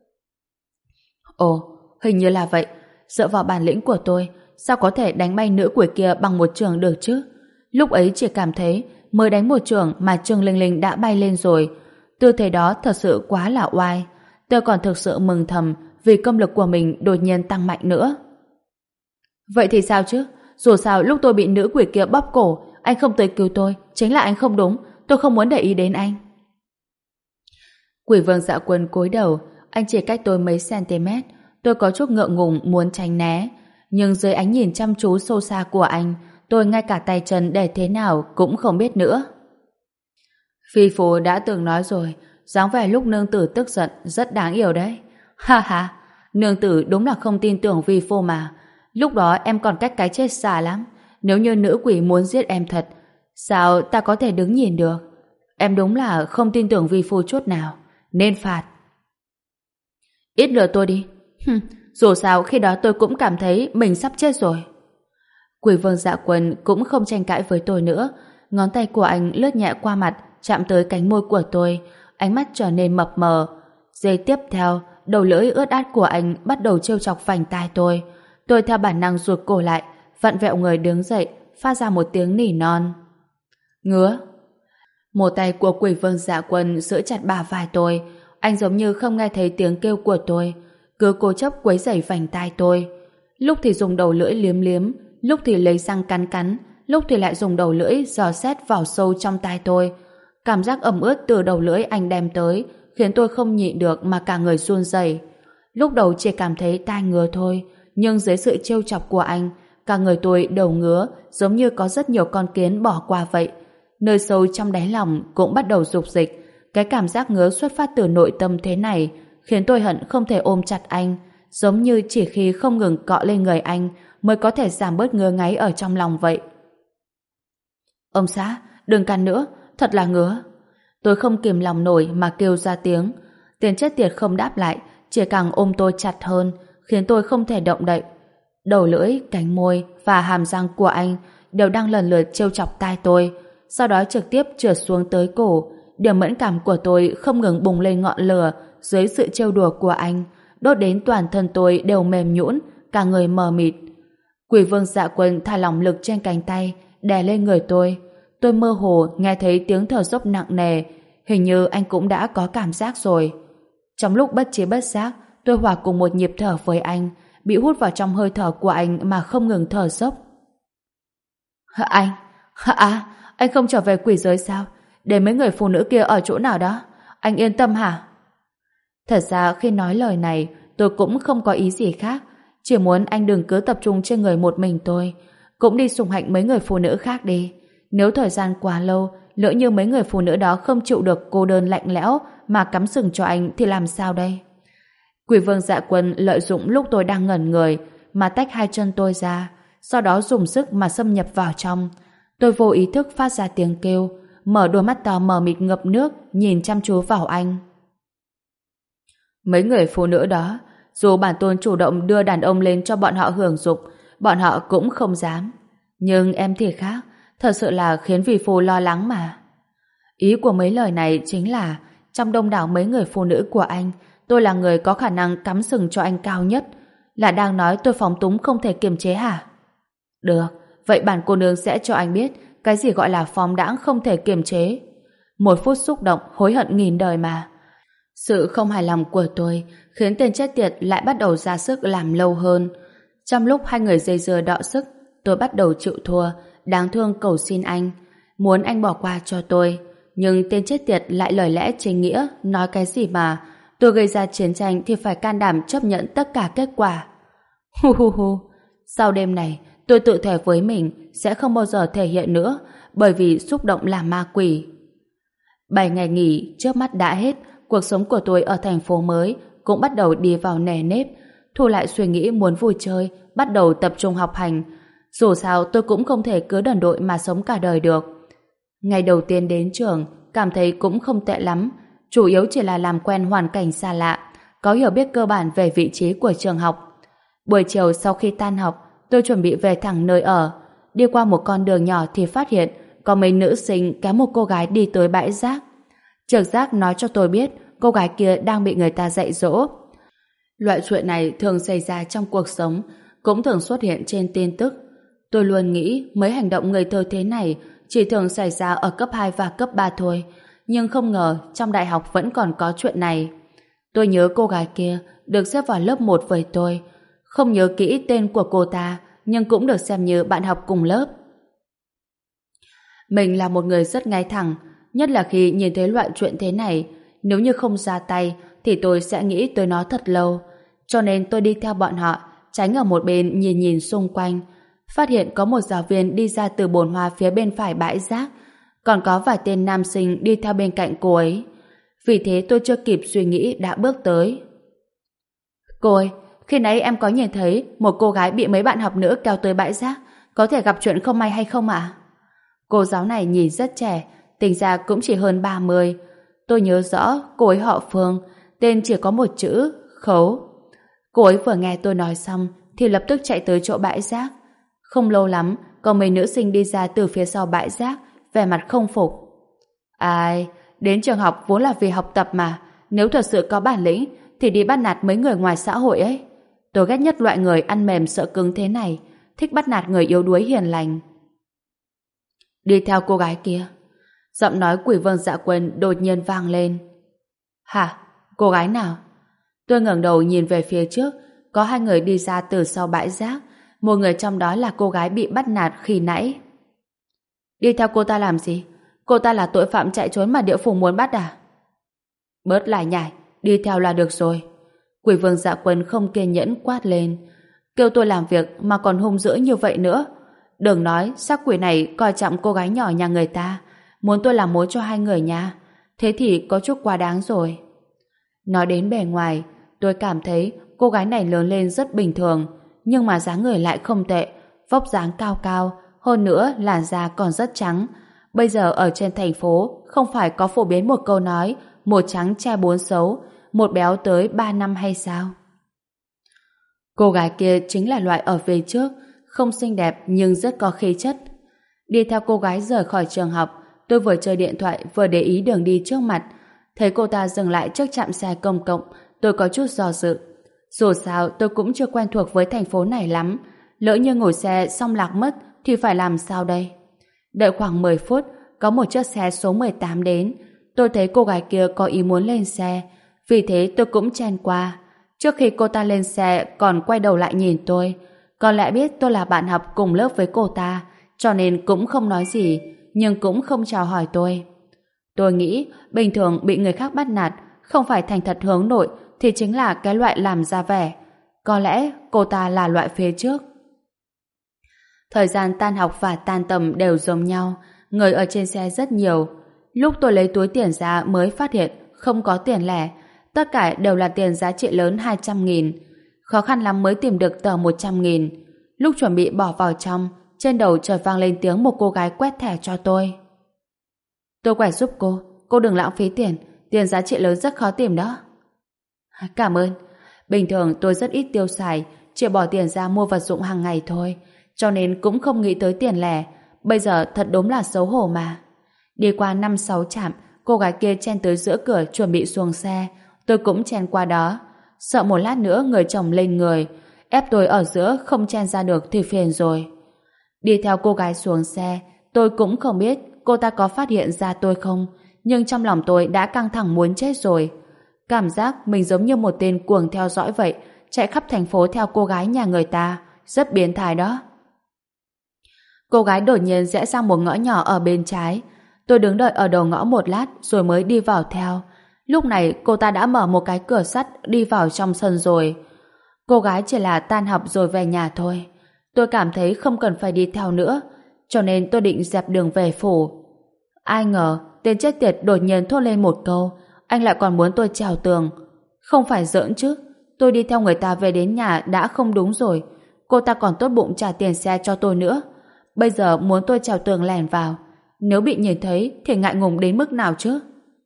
Ồ, hình như là vậy. Dựa vào bản lĩnh của tôi, sao có thể đánh bay nữ quỷ kia bằng một trường được chứ? Lúc ấy chỉ cảm thấy mới đánh một trường mà Trương Linh Linh đã bay lên rồi. Tư thế đó thật sự quá là oai. Tôi còn thực sự mừng thầm vì công lực của mình đột nhiên tăng mạnh nữa. Vậy thì sao chứ? Dù sao lúc tôi bị nữ quỷ kia bóp cổ, anh không tới cứu tôi, chính là anh không đúng. Tôi không muốn để ý đến anh. Quỷ vương Dạ Quân cúi đầu, anh chỉ cách tôi mấy cm. Tôi có chút ngượng ngùng muốn tránh né, nhưng dưới ánh nhìn chăm chú sâu xa của anh, tôi ngay cả tay chân để thế nào cũng không biết nữa. Phi Phú đã từng nói rồi, dáng vẻ lúc nương tử tức giận rất đáng yêu đấy. Ha ha, nương tử đúng là không tin tưởng Vi Phu mà. Lúc đó em còn cách cái chết xa lắm. Nếu như nữ quỷ muốn giết em thật, sao ta có thể đứng nhìn được? Em đúng là không tin tưởng Vi Phu chút nào. Nên phạt. Ít lừa tôi đi. Hừm, dù sao khi đó tôi cũng cảm thấy mình sắp chết rồi. Quỷ vương Dạ Quân cũng không tranh cãi với tôi nữa. Ngón tay của anh lướt nhẹ qua mặt, chạm tới cánh môi của tôi. Ánh mắt trở nên mập mờ. Giây tiếp theo, đầu lưỡi ướt át của anh bắt đầu trêu chọc vành tai tôi. Tôi theo bản năng rụt cổ lại, vặn vẹo người đứng dậy, phát ra một tiếng nỉ non. Ngứa. Một tay của quỷ vương Dạ Quân giữ chặt bả vai tôi. Anh giống như không nghe thấy tiếng kêu của tôi. cứ cố chấp quấy rầy vành tai tôi. Lúc thì dùng đầu lưỡi liếm liếm, lúc thì lấy răng cắn cắn, lúc thì lại dùng đầu lưỡi dò xét vào sâu trong tai tôi. Cảm giác ẩm ướt từ đầu lưỡi anh đem tới khiến tôi không nhịn được mà cả người run rẩy. Lúc đầu chỉ cảm thấy tai ngứa thôi, nhưng dưới sự trêu chọc của anh, cả người tôi đầu ngứa giống như có rất nhiều con kiến bỏ qua vậy. Nơi sâu trong đáy lòng cũng bắt đầu rục dịch. Cái cảm giác ngứa xuất phát từ nội tâm thế này khiến tôi hận không thể ôm chặt anh, giống như chỉ khi không ngừng cọ lên người anh mới có thể giảm bớt ngứa ngáy ở trong lòng vậy. Ông xã, đừng cắn nữa, thật là ngứa. Tôi không kìm lòng nổi mà kêu ra tiếng. Tiền chết tiệt không đáp lại, chỉ càng ôm tôi chặt hơn, khiến tôi không thể động đậy. Đầu lưỡi, cánh môi và hàm răng của anh đều đang lần lượt trêu chọc tai tôi, sau đó trực tiếp trượt xuống tới cổ. Điểm mẫn cảm của tôi không ngừng bùng lên ngọn lửa dưới sự trêu đùa của anh, đốt đến toàn thân tôi đều mềm nhũn, cả người mờ mịt. Quỷ vương Dạ Quân thả lỏng lực trên cánh tay, đè lên người tôi. Tôi mơ hồ nghe thấy tiếng thở dốc nặng nề, hình như anh cũng đã có cảm giác rồi. Trong lúc bất trí bất giác, tôi hòa cùng một nhịp thở với anh, bị hút vào trong hơi thở của anh mà không ngừng thở dốc. Anh, à, anh không trở về quỷ giới sao? Để mấy người phụ nữ kia ở chỗ nào đó? Anh yên tâm hả? Thật ra khi nói lời này, tôi cũng không có ý gì khác, chỉ muốn anh đừng cứ tập trung trên người một mình tôi, cũng đi sủng hạnh mấy người phụ nữ khác đi. Nếu thời gian quá lâu, lỡ như mấy người phụ nữ đó không chịu được cô đơn lạnh lẽo mà cắm sừng cho anh thì làm sao đây? Quỷ vương Dạ Quân lợi dụng lúc tôi đang ngẩn người mà tách hai chân tôi ra, sau đó dùng sức mà xâm nhập vào trong. Tôi vô ý thức phát ra tiếng kêu, mở đôi mắt to mờ mịt ngập nước nhìn chăm chú vào anh. Mấy người phụ nữ đó, dù bản tôn chủ động đưa đàn ông lên cho bọn họ hưởng dục, bọn họ cũng không dám. Nhưng em thì khác, thật sự là khiến vì phu lo lắng mà. Ý của mấy lời này chính là trong đông đảo mấy người phụ nữ của anh, tôi là người có khả năng cắm sừng cho anh cao nhất. Là đang nói tôi phóng túng không thể kiềm chế hả? Được, vậy bản cô nương sẽ cho anh biết cái gì gọi là phóng đãng không thể kiềm chế. Một phút xúc động hối hận nghìn đời mà. Sự không hài lòng của tôi khiến tên chết tiệt lại bắt đầu ra sức làm lâu hơn. Trong lúc hai người dây dưa đọ sức, tôi bắt đầu chịu thua, đáng thương cầu xin anh, muốn anh bỏ qua cho tôi. Nhưng tên chết tiệt lại lời lẽ chính nghĩa, nói cái gì mà tôi gây ra chiến tranh thì phải can đảm chấp nhận tất cả kết quả. Hu hu hu. Sau đêm này, tôi tự thề với mình sẽ không bao giờ thể hiện nữa, bởi vì xúc động là ma quỷ. Bảy ngày nghỉ trước mắt đã hết, cuộc sống của tôi ở thành phố mới cũng bắt đầu đi vào nề nếp. Thu lại suy nghĩ muốn vui chơi, bắt đầu tập trung học hành. Dù sao tôi cũng không thể cứ đần độn mà sống cả đời được. Ngày đầu tiên đến trường, cảm thấy cũng không tệ lắm, chủ yếu chỉ là làm quen hoàn cảnh xa lạ, có hiểu biết cơ bản về vị trí của trường học. Buổi chiều sau khi tan học, tôi chuẩn bị về thẳng nơi ở. Đi qua một con đường nhỏ thì phát hiện có mấy nữ sinh kéo một cô gái đi tới bãi rác. Trực giác nói cho tôi biết cô gái kia đang bị người ta dạy dỗ. Loại chuyện này thường xảy ra trong cuộc sống, cũng thường xuất hiện trên tin tức. Tôi luôn nghĩ mấy hành động ngây thơ thế này chỉ thường xảy ra ở cấp hai và cấp ba thôi, nhưng không ngờ trong đại học vẫn còn có chuyện này. Tôi nhớ cô gái kia được xếp vào lớp một với tôi, không nhớ kỹ tên của cô ta, nhưng cũng được xem như bạn học cùng lớp. Mình là một người rất ngay thẳng, nhất là khi nhìn thấy loại chuyện thế này. Nếu như không ra tay thì tôi sẽ nghĩ tới nó thật lâu, cho nên tôi đi theo bọn họ, tránh ở một bên nhìn nhìn xung quanh. Phát hiện có một giáo viên đi ra từ bồn hoa phía bên phải bãi rác, còn có vài tên nam sinh đi theo bên cạnh cô ấy. Vì thế tôi chưa kịp suy nghĩ đã bước tới. Cô ơi, khi nãy em có nhìn thấy một cô gái bị mấy bạn học nữ kéo tới bãi rác, có thể gặp chuyện không may hay không ạ? Cô giáo này nhìn rất trẻ, tính ra cũng chỉ hơn ba mươi. Tôi nhớ rõ cô ấy họ Phương, tên chỉ có một chữ, Khấu. Cô ấy vừa nghe tôi nói xong thì lập tức chạy tới chỗ bãi rác. Không lâu lắm, có mấy nữ sinh đi ra từ phía sau bãi rác, vẻ mặt không phục. Ai, đến trường học vốn là vì học tập mà, nếu thật sự có bản lĩnh thì đi bắt nạt mấy người ngoài xã hội ấy. Tôi ghét nhất loại người ăn mềm sợ cứng thế này, thích bắt nạt người yếu đuối hiền lành. Đi theo cô gái kia. Giọng nói Quỷ Vương Dạ Quân đột nhiên vang lên. Hả? Cô gái nào? Tôi ngẩng đầu nhìn về phía trước, có hai người đi ra từ sau bãi rác, một người trong đó là cô gái bị bắt nạt khi nãy. Đi theo cô ta làm gì? Cô ta là tội phạm chạy trốn mà địa phủ muốn bắt à? Bớt lại nhải, đi theo là được rồi. Quỷ vương Dạ Quân không kiên nhẫn quát lên. Kêu tôi làm việc mà còn hung dữ như vậy nữa. Đừng nói xác quỷ này coi trọng cô gái nhỏ nhà người ta, muốn tôi làm mối cho hai người nha. Thế thì có chút quá đáng rồi. Nói đến bề ngoài, tôi cảm thấy cô gái này lớn lên rất bình thường, nhưng mà dáng người lại không tệ, vóc dáng cao cao, hơn nữa làn da còn rất trắng. Bây giờ ở trên thành phố không phải có phổ biến một câu nói một trắng che bốn xấu, một béo tới ba năm hay sao? Cô gái kia chính là loại ở về trước, không xinh đẹp nhưng rất có khí chất. Đi theo cô gái rời khỏi trường học, tôi vừa chơi điện thoại vừa để ý đường đi trước mặt. Thấy cô ta dừng lại trước trạm xe công cộng, tôi có chút do dự. Dù sao tôi cũng chưa quen thuộc với thành phố này lắm, lỡ như ngồi xe xong lạc mất thì phải làm sao đây? Đợi khoảng mười phút, có một chiếc xe số mười tám đến. Tôi thấy cô gái kia có ý muốn lên xe, vì thế tôi cũng chen qua. Trước khi cô ta lên xe còn quay đầu lại nhìn tôi. Có lẽ biết tôi là bạn học cùng lớp với cô ta, cho nên cũng không nói gì, nhưng cũng không chào hỏi tôi. Tôi nghĩ bình thường bị người khác bắt nạt, không phải thành thật hướng nội thì chính là cái loại làm ra vẻ. Có lẽ cô ta là loại phía trước. Thời gian tan học và tan tầm đều giống nhau, người ở trên xe rất nhiều. Lúc tôi lấy túi tiền ra mới phát hiện không có tiền lẻ, tất cả đều là tiền giá trị lớn hai trăm nghìn. Khó khăn lắm mới tìm được tờ một trăm nghìn. Lúc chuẩn bị bỏ vào trong, trên đầu chợt vang lên tiếng một cô gái quét thẻ cho tôi. Tôi quẹt giúp cô, cô đừng lãng phí tiền, tiền giá trị lớn rất khó tìm đó. Cảm ơn. Bình thường tôi rất ít tiêu xài, chỉ bỏ tiền ra mua vật dụng hàng ngày thôi, cho nên cũng không nghĩ tới tiền lẻ. Bây giờ thật đúng là xấu hổ mà. Đi qua năm sáu trạm, cô gái kia chen tới giữa cửa chuẩn bị xuống xe. Tôi cũng chen qua đó. Sợ một lát nữa người chồng lên người, ép tôi ở giữa không chen ra được thì phiền rồi. Đi theo cô gái xuống xe, tôi cũng không biết cô ta có phát hiện ra tôi không, nhưng trong lòng tôi đã căng thẳng muốn chết rồi. Cảm giác mình giống như một tên cuồng theo dõi vậy, chạy khắp thành phố theo cô gái nhà người ta, rất biến thái đó. Cô gái đột nhiên rẽ sang một ngõ nhỏ ở bên trái. Tôi đứng đợi ở đầu ngõ một lát rồi mới đi vào theo. Lúc này cô ta đã mở một cái cửa sắt đi vào trong sân rồi. Cô gái chỉ là tan học rồi về nhà thôi. Tôi cảm thấy không cần phải đi theo nữa, cho nên tôi định dẹp đường về phủ. Ai ngờ tên chết tiệt đột nhiên thốt lên một câu, anh lại còn muốn tôi trèo tường. Không phải giỡn chứ, tôi đi theo người ta về đến nhà đã không đúng rồi. Cô ta còn tốt bụng trả tiền xe cho tôi nữa. Bây giờ muốn tôi trèo tường lèn vào, nếu bị nhìn thấy thì ngại ngùng đến mức nào chứ?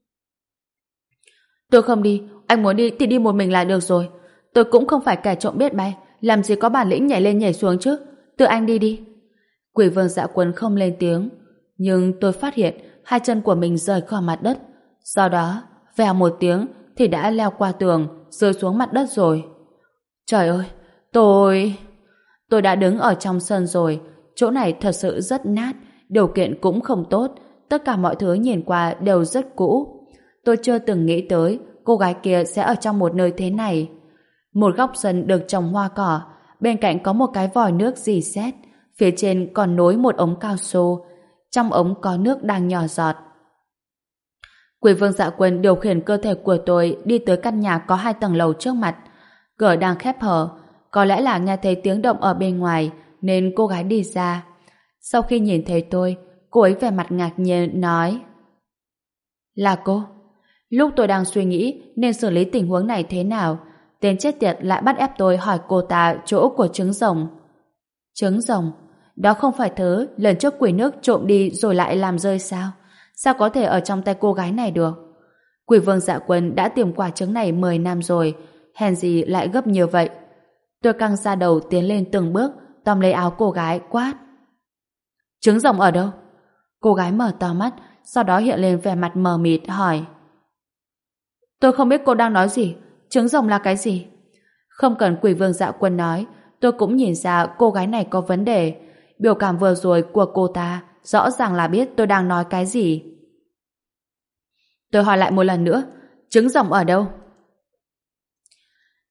Tôi không đi, anh muốn đi thì đi một mình là được rồi. Tôi cũng không phải kẻ trộm biết bay, làm gì có bản lĩnh nhảy lên nhảy xuống chứ. Tự anh đi đi. Quỷ vương Dạ Quân không lên tiếng, nhưng tôi phát hiện hai chân của mình rời khỏi mặt đất. Sau đó, vèo một tiếng thì đã leo qua tường, rơi xuống mặt đất rồi. Trời ơi, tôi... Tôi đã đứng ở trong sân rồi, chỗ này thật sự rất nát, điều kiện cũng không tốt, tất cả mọi thứ nhìn qua đều rất cũ. Tôi chưa từng nghĩ tới cô gái kia sẽ ở trong một nơi thế này. Một góc sân được trồng hoa cỏ, bên cạnh có một cái vòi nước rỉ sét, phía trên còn nối một ống cao su, trong ống có nước đang nhỏ giọt. Quỷ vương Dạ Quân điều khiển cơ thể của tôi đi tới căn nhà có hai tầng lầu trước mặt. Cửa đang khép hở, có lẽ là nghe thấy tiếng động ở bên ngoài nên cô gái đi ra. Sau khi nhìn thấy tôi, cô ấy vẻ mặt ngạc nhiên nói: Là cô? Lúc tôi đang suy nghĩ nên xử lý tình huống này thế nào, tên chết tiệt lại bắt ép tôi hỏi cô ta chỗ của trứng rồng. Trứng rồng? Đó không phải thứ lần trước quỷ nước trộm đi rồi lại làm rơi sao? Sao có thể ở trong tay cô gái này được? Quỷ vương Dạ Quân đã tìm quả trứng này mười năm rồi, hèn gì lại gấp như vậy? Tôi căng ra đầu tiến lên từng bước, tóm lấy áo cô gái quát: Trứng rồng ở đâu? Cô gái mở to mắt, sau đó hiện lên vẻ mặt mờ mịt hỏi: Tôi không biết cô đang nói gì, trứng rồng là cái gì? Không cần quỷ vương Dạ Quân nói, tôi cũng nhìn ra cô gái này có vấn đề. Biểu cảm vừa rồi của cô ta rõ ràng là biết tôi đang nói cái gì. Tôi hỏi lại một lần nữa, trứng rồng ở đâu?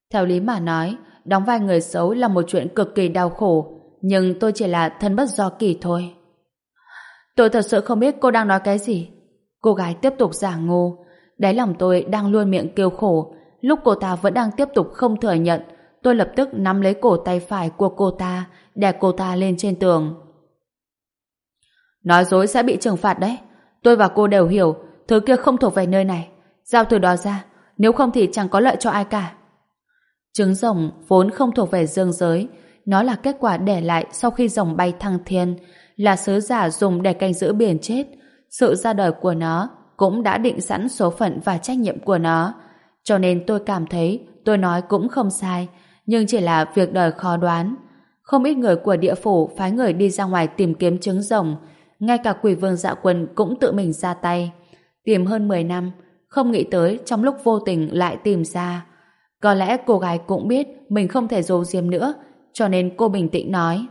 Theo lý mà nói, đóng vai người xấu là một chuyện cực kỳ đau khổ, nhưng tôi chỉ là thân bất do kỳ thôi. Tôi thật sự không biết cô đang nói cái gì. Cô gái tiếp tục giả ngu. Đáy lòng tôi đang luôn miệng kêu khổ. Lúc cô ta vẫn đang tiếp tục không thừa nhận, tôi lập tức nắm lấy cổ tay phải của cô ta, đè cô ta lên trên tường. Nói dối sẽ bị trừng phạt đấy. Tôi và cô đều hiểu thứ kia không thuộc về nơi này. Giao từ đó ra, nếu không thì chẳng có lợi cho ai cả. Trứng rồng vốn không thuộc về dương giới. Nó là kết quả để lại sau khi rồng bay thăng thiên, là sứ giả dùng để canh giữ biển chết. Sự ra đời của nó cũng đã định sẵn số phận và trách nhiệm của nó. Cho nên tôi cảm thấy tôi nói cũng không sai, nhưng chỉ là việc đời khó đoán. Không ít người của địa phủ phái người đi ra ngoài tìm kiếm trứng rồng, ngay cả Quỷ Vương Dạ Quân cũng tự mình ra tay. Tìm hơn mười năm, không nghĩ tới trong lúc vô tình lại tìm ra. Có lẽ cô gái cũng biết mình không thể giấu giếm nữa, cho nên cô bình tĩnh nói.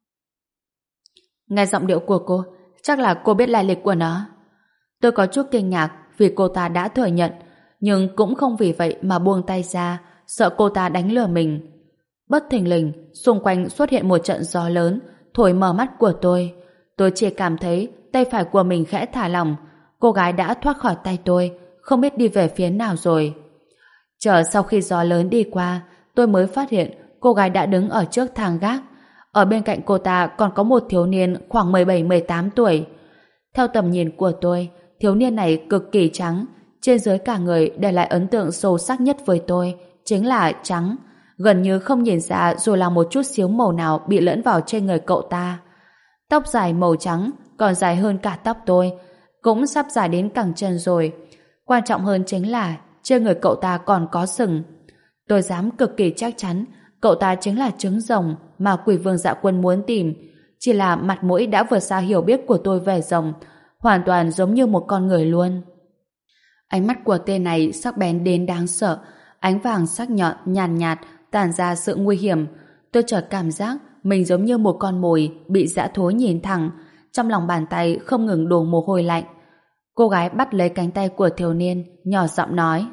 Nghe giọng điệu của cô, chắc là cô biết lai lịch của nó. Tôi có chút kinh ngạc vì cô ta đã thừa nhận, nhưng cũng không vì vậy mà buông tay ra, sợ cô ta đánh lừa mình. Bất thình lình, xung quanh xuất hiện một trận gió lớn, thổi mở mắt của tôi. Tôi chỉ cảm thấy tay phải của mình khẽ thả lỏng, cô gái đã thoát khỏi tay tôi, không biết đi về phía nào rồi. Chờ sau khi gió lớn đi qua, tôi mới phát hiện cô gái đã đứng ở trước thang gác. Ở bên cạnh cô ta còn có một thiếu niên khoảng mười bảy mười tám tuổi. Theo tầm nhìn của tôi, thiếu niên này cực kỳ trắng, trên dưới cả người để lại ấn tượng sâu sắc nhất với tôi, chính là trắng, gần như không nhìn ra dù là một chút xíu màu nào bị lẫn vào trên người cậu ta. Tóc dài màu trắng, còn dài hơn cả tóc tôi, cũng sắp dài đến cẳng chân rồi. Quan trọng hơn chính là trên người cậu ta còn có sừng. Tôi dám cực kỳ chắc chắn cậu ta chính là trứng rồng mà Quỷ Vương Dạ Quân muốn tìm. Chỉ là mặt mũi đã vượt xa hiểu biết của tôi về rồng, hoàn toàn giống như một con người luôn. Ánh mắt của tên này sắc bén đến đáng sợ, ánh vàng sắc nhọn nhàn nhạt, nhạt tản ra sự nguy hiểm. Tôi chợt cảm giác mình giống như một con mồi bị dã thú nhìn thẳng, trong lòng bàn tay không ngừng đổ mồ hôi lạnh. Cô gái bắt lấy cánh tay của thiếu niên, nhỏ giọng nói: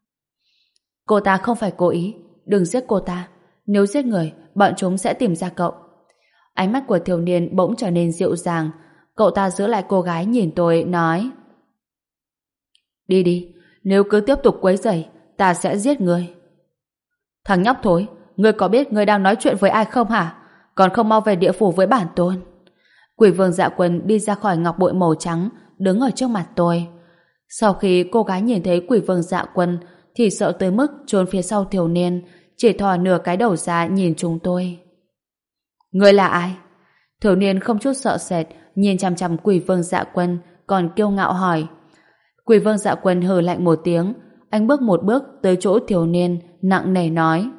Cô ta không phải cố ý, đừng giết cô ta. Nếu giết người, bọn chúng sẽ tìm ra cậu. Ánh mắt của thiếu niên bỗng trở nên dịu dàng. Cậu ta giữ lại cô gái nhìn tôi, nói: Đi đi, nếu cứ tiếp tục quấy rầy, ta sẽ giết ngươi. Thằng nhóc thối, ngươi có biết ngươi đang nói chuyện với ai không hả? Còn không mau về địa phủ với bản tôn. Quỷ Vương Dạ Quân đi ra khỏi ngọc bội màu trắng, đứng ở trước mặt tôi. Sau khi cô gái nhìn thấy Quỷ Vương Dạ Quân thì sợ tới mức trốn phía sau thiếu niên, chỉ thò nửa cái đầu ra nhìn chúng tôi. Ngươi là ai? Thiếu niên không chút sợ sệt nhìn chằm chằm Quỷ Vương Dạ Quân, còn kiêu ngạo hỏi. Quỷ Vương Dạ Quân hừ lạnh một tiếng, anh bước một bước tới chỗ thiếu niên, nặng nề nói: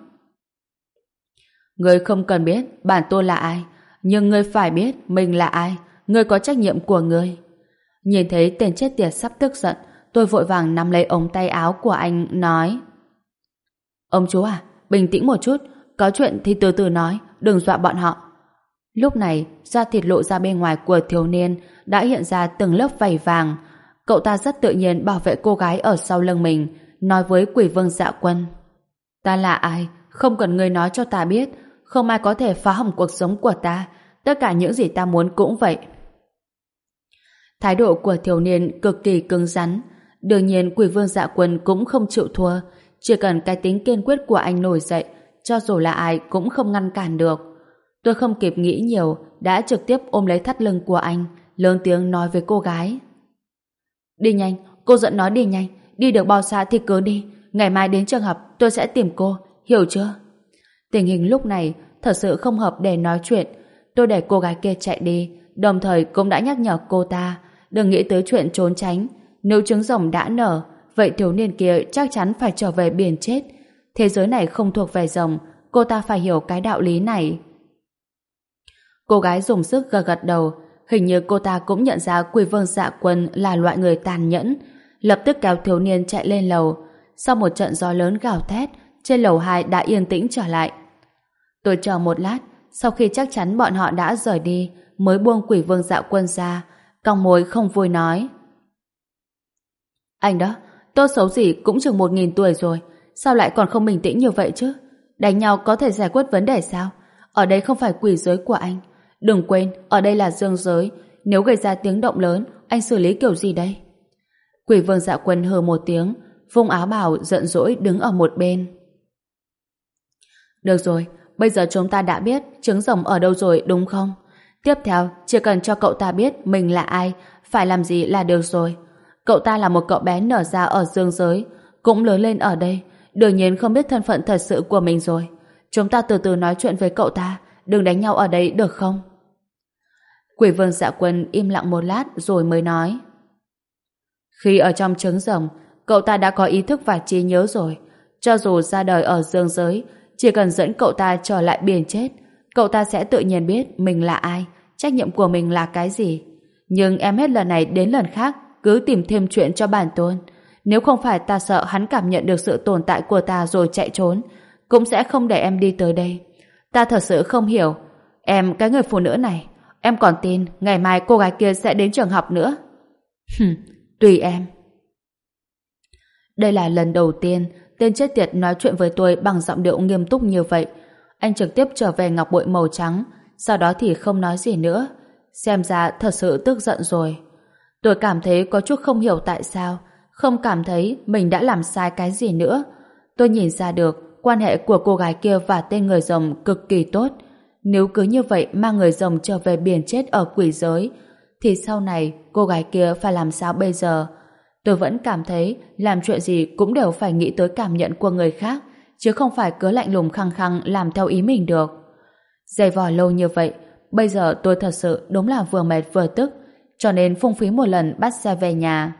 Ngươi không cần biết bản tôn là ai, nhưng ngươi phải biết mình là ai. Ngươi có trách nhiệm của ngươi. Nhìn thấy tên chết tiệt sắp tức giận, tôi vội vàng nắm lấy ống tay áo của anh, nói: Ông chú à, bình tĩnh một chút, có chuyện thì từ từ nói, đừng dọa bọn họ. Lúc này, da thịt lộ ra bên ngoài của thiếu niên đã hiện ra từng lớp vảy vàng. Cậu ta rất tự nhiên bảo vệ cô gái ở sau lưng mình, nói với Quỷ Vương Dạ Quân: Ta là ai, không cần ngươi nói cho ta biết, không ai có thể phá hỏng cuộc sống của ta, tất cả những gì ta muốn cũng vậy. Thái độ của thiếu niên cực kỳ cứng rắn. Đương nhiên Quỷ Vương Dạ Quân cũng không chịu thua, chỉ cần cái tính kiên quyết của anh nổi dậy, cho dù là ai cũng không ngăn cản được. Tôi không kịp nghĩ nhiều, đã trực tiếp ôm lấy thắt lưng của anh, lớn tiếng nói với cô gái: Đi nhanh, cô dẫn nó đi nhanh, đi được bao xa thì cứ đi, ngày mai đến trường học tôi sẽ tìm cô, hiểu chưa? Tình hình lúc này thật sự không hợp để nói chuyện. Tôi để cô gái kia chạy đi, đồng thời cũng đã nhắc nhở cô ta đừng nghĩ tới chuyện trốn tránh. Nếu trứng rồng đã nở, vậy thiếu niên kia chắc chắn phải trở về biển chết. Thế giới này không thuộc về rồng, cô ta phải hiểu cái đạo lý này. Cô gái dùng sức gật gật đầu. Hình như cô ta cũng nhận ra Quỷ Vương Dạ Quân là loại người tàn nhẫn, lập tức kéo thiếu niên chạy lên lầu. Sau một trận gió lớn gào thét, trên lầu hai đã yên tĩnh trở lại. Tôi chờ một lát, sau khi chắc chắn bọn họ đã rời đi, mới buông Quỷ Vương Dạ Quân ra, cong môi không vui nói: Anh đó, tốt xấu gì cũng chừng một nghìn tuổi rồi, sao lại còn không bình tĩnh như vậy chứ? Đánh nhau có thể giải quyết vấn đề sao? Ở đây không phải quỷ giới của anh. Đừng quên, ở đây là dương giới. Nếu gây ra tiếng động lớn, anh xử lý kiểu gì đây? Quỷ vương Dạ Quân hừ một tiếng, vung áo bào giận dỗi đứng ở một bên. Được rồi, bây giờ chúng ta đã biết trứng rồng ở đâu rồi đúng không? Tiếp theo, chỉ cần cho cậu ta biết mình là ai, phải làm gì là được rồi. Cậu ta là một cậu bé nở ra ở dương giới, cũng lớn lên ở đây, đương nhiên không biết thân phận thật sự của mình rồi. Chúng ta từ từ nói chuyện với cậu ta, đừng đánh nhau ở đây được không? Quỷ vương Dạ Quân im lặng một lát rồi mới nói. Khi ở trong trứng rồng, cậu ta đã có ý thức và trí nhớ rồi. Cho dù ra đời ở dương giới, chỉ cần dẫn cậu ta trở lại biển chết, cậu ta sẽ tự nhiên biết mình là ai, trách nhiệm của mình là cái gì. Nhưng em hết lần này đến lần khác cứ tìm thêm chuyện cho bản tôn. Nếu không phải ta sợ hắn cảm nhận được sự tồn tại của ta rồi chạy trốn, cũng sẽ không để em đi tới đây. Ta thật sự không hiểu. Em, cái người phụ nữ này, em còn tin ngày mai cô gái kia sẽ đến trường học nữa? Hừm, tùy em. Đây là lần đầu tiên tên chết tiệt nói chuyện với tôi bằng giọng điệu nghiêm túc như vậy. Anh trực tiếp trở về ngọc bội màu trắng, sau đó thì không nói gì nữa. Xem ra thật sự tức giận rồi. Tôi cảm thấy có chút không hiểu tại sao, không cảm thấy mình đã làm sai cái gì nữa. Tôi nhìn ra được quan hệ của cô gái kia và tên người rồng cực kỳ tốt. Nếu cứ như vậy mang người rồng trở về biển chết ở quỷ giới, thì sau này cô gái kia phải làm sao bây giờ? Tôi vẫn cảm thấy làm chuyện gì cũng đều phải nghĩ tới cảm nhận của người khác, chứ không phải cứ lạnh lùng khăng khăng làm theo ý mình được. Dày vò lâu như vậy, bây giờ tôi thật sự đúng là vừa mệt vừa tức, cho nên phung phí một lần bắt xe về nhà.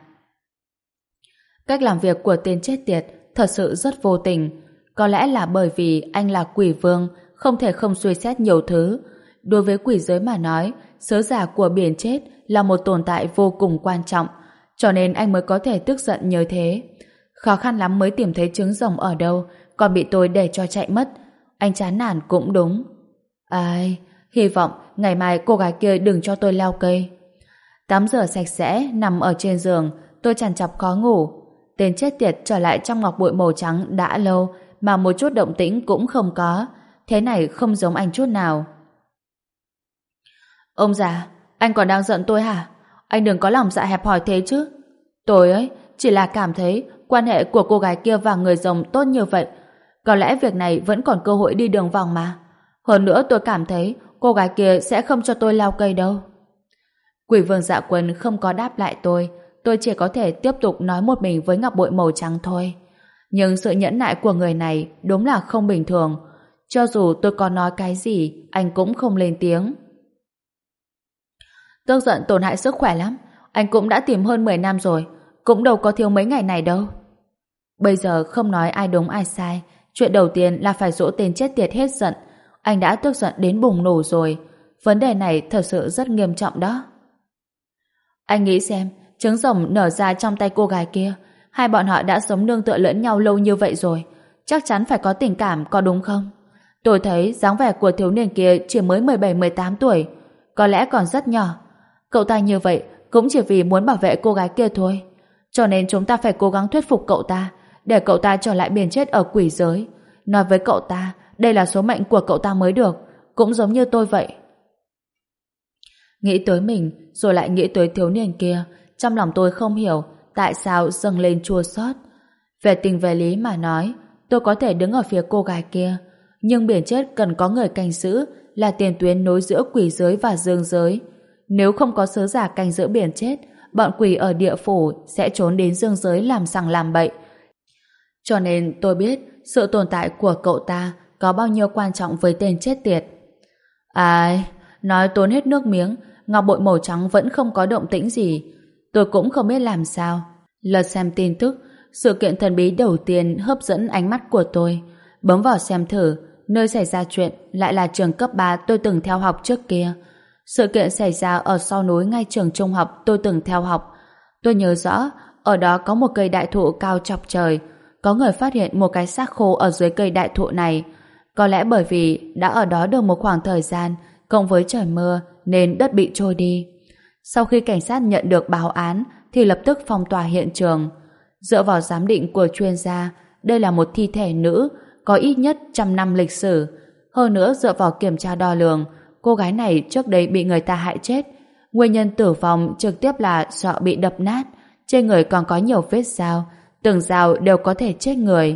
Cách làm việc của tên chết tiệt thật sự rất vô tình. Có lẽ là bởi vì anh là quỷ vương, không thể không suy xét nhiều thứ. Đối với quỷ giới mà nói, sứ giả của biển chết là một tồn tại vô cùng quan trọng, cho nên anh mới có thể tức giận như thế. Khó khăn lắm mới tìm thấy trứng rồng ở đâu, còn bị tôi để cho chạy mất. Anh chán nản cũng đúng. Ai, hy vọng ngày mai cô gái kia đừng cho tôi leo cây. Tắm rửa sạch sẽ, nằm ở trên giường, tôi trằn trọc khó ngủ. Tên chết tiệt trở lại trong ngọc bội màu trắng đã lâu mà một chút động tĩnh cũng không có. Thế này không giống anh chút nào. Ông già, anh còn đang giận tôi hả? Anh đừng có lòng dạ hẹp hòi thế chứ. Tôi ấy, chỉ là cảm thấy quan hệ của cô gái kia và người rồng tốt như vậy. Có lẽ việc này vẫn còn cơ hội đi đường vòng mà. Hơn nữa tôi cảm thấy cô gái kia sẽ không cho tôi leo cây đâu. Quỷ vương Dạ Quân không có đáp lại tôi. Tôi chỉ có thể tiếp tục nói một mình với ngọc bội màu trắng thôi. Nhưng sự nhẫn nại của người này đúng là không bình thường. Cho dù tôi có nói cái gì, anh cũng không lên tiếng. Tức giận tổn hại sức khỏe lắm. Anh cũng đã tìm hơn mười năm rồi, cũng đâu có thiếu mấy ngày này đâu. Bây giờ không nói ai đúng ai sai, chuyện đầu tiên là phải dỗ tên chết tiệt hết giận. Anh đã tức giận đến bùng nổ rồi. Vấn đề này thật sự rất nghiêm trọng đó. Anh nghĩ xem, trứng rồng nở ra trong tay cô gái kia, hai bọn họ đã sống nương tựa lẫn nhau lâu như vậy rồi, chắc chắn phải có tình cảm, có đúng không? Tôi thấy dáng vẻ của thiếu niên kia chỉ mới mười bảy mười tám tuổi, có lẽ còn rất nhỏ. Cậu ta như vậy cũng chỉ vì muốn bảo vệ cô gái kia thôi. Cho nên chúng ta phải cố gắng thuyết phục cậu ta, để cậu ta trở lại biển chết ở quỷ giới. Nói với cậu ta, đây là số mệnh của cậu ta mới được, cũng giống như tôi vậy. Nghĩ tới mình, rồi lại nghĩ tới thiếu niên kia, trong lòng tôi không hiểu tại sao dâng lên chua xót. Về tình về lý mà nói, tôi có thể đứng ở phía cô gái kia, nhưng biển chết cần có người canh giữ, là tiền tuyến nối giữa quỷ giới và dương giới. Nếu không có sứ giả canh giữ biển chết, bọn quỷ ở địa phủ sẽ trốn đến dương giới làm sằng làm bậy. Cho nên tôi biết sự tồn tại của cậu ta có bao nhiêu quan trọng với tên chết tiệt. Ai, nói tốn hết nước miếng, ngọc bội màu trắng vẫn không có động tĩnh gì. Tôi cũng không biết làm sao. Lật xem tin tức, sự kiện thần bí đầu tiên hấp dẫn ánh mắt của tôi. Bấm vào xem thử, nơi xảy ra chuyện lại là trường cấp ba tôi từng theo học trước kia. Sự kiện xảy ra ở sau núi ngay trường trung học tôi từng theo học. Tôi nhớ rõ, ở đó có một cây đại thụ cao chọc trời. Có người phát hiện một cái xác khô ở dưới cây đại thụ này. Có lẽ bởi vì đã ở đó được một khoảng thời gian, cộng với trời mưa nên đất bị trôi đi. Sau khi cảnh sát nhận được báo án thì lập tức phong tỏa hiện trường. Dựa vào giám định của chuyên gia, đây là một thi thể nữ, có ít nhất trăm năm lịch sử. Hơn nữa dựa vào kiểm tra đo lường, cô gái này trước đây bị người ta hại chết. Nguyên nhân tử vong trực tiếp là do bị đập nát, trên người còn có nhiều vết dao, từng dao đều có thể chết người.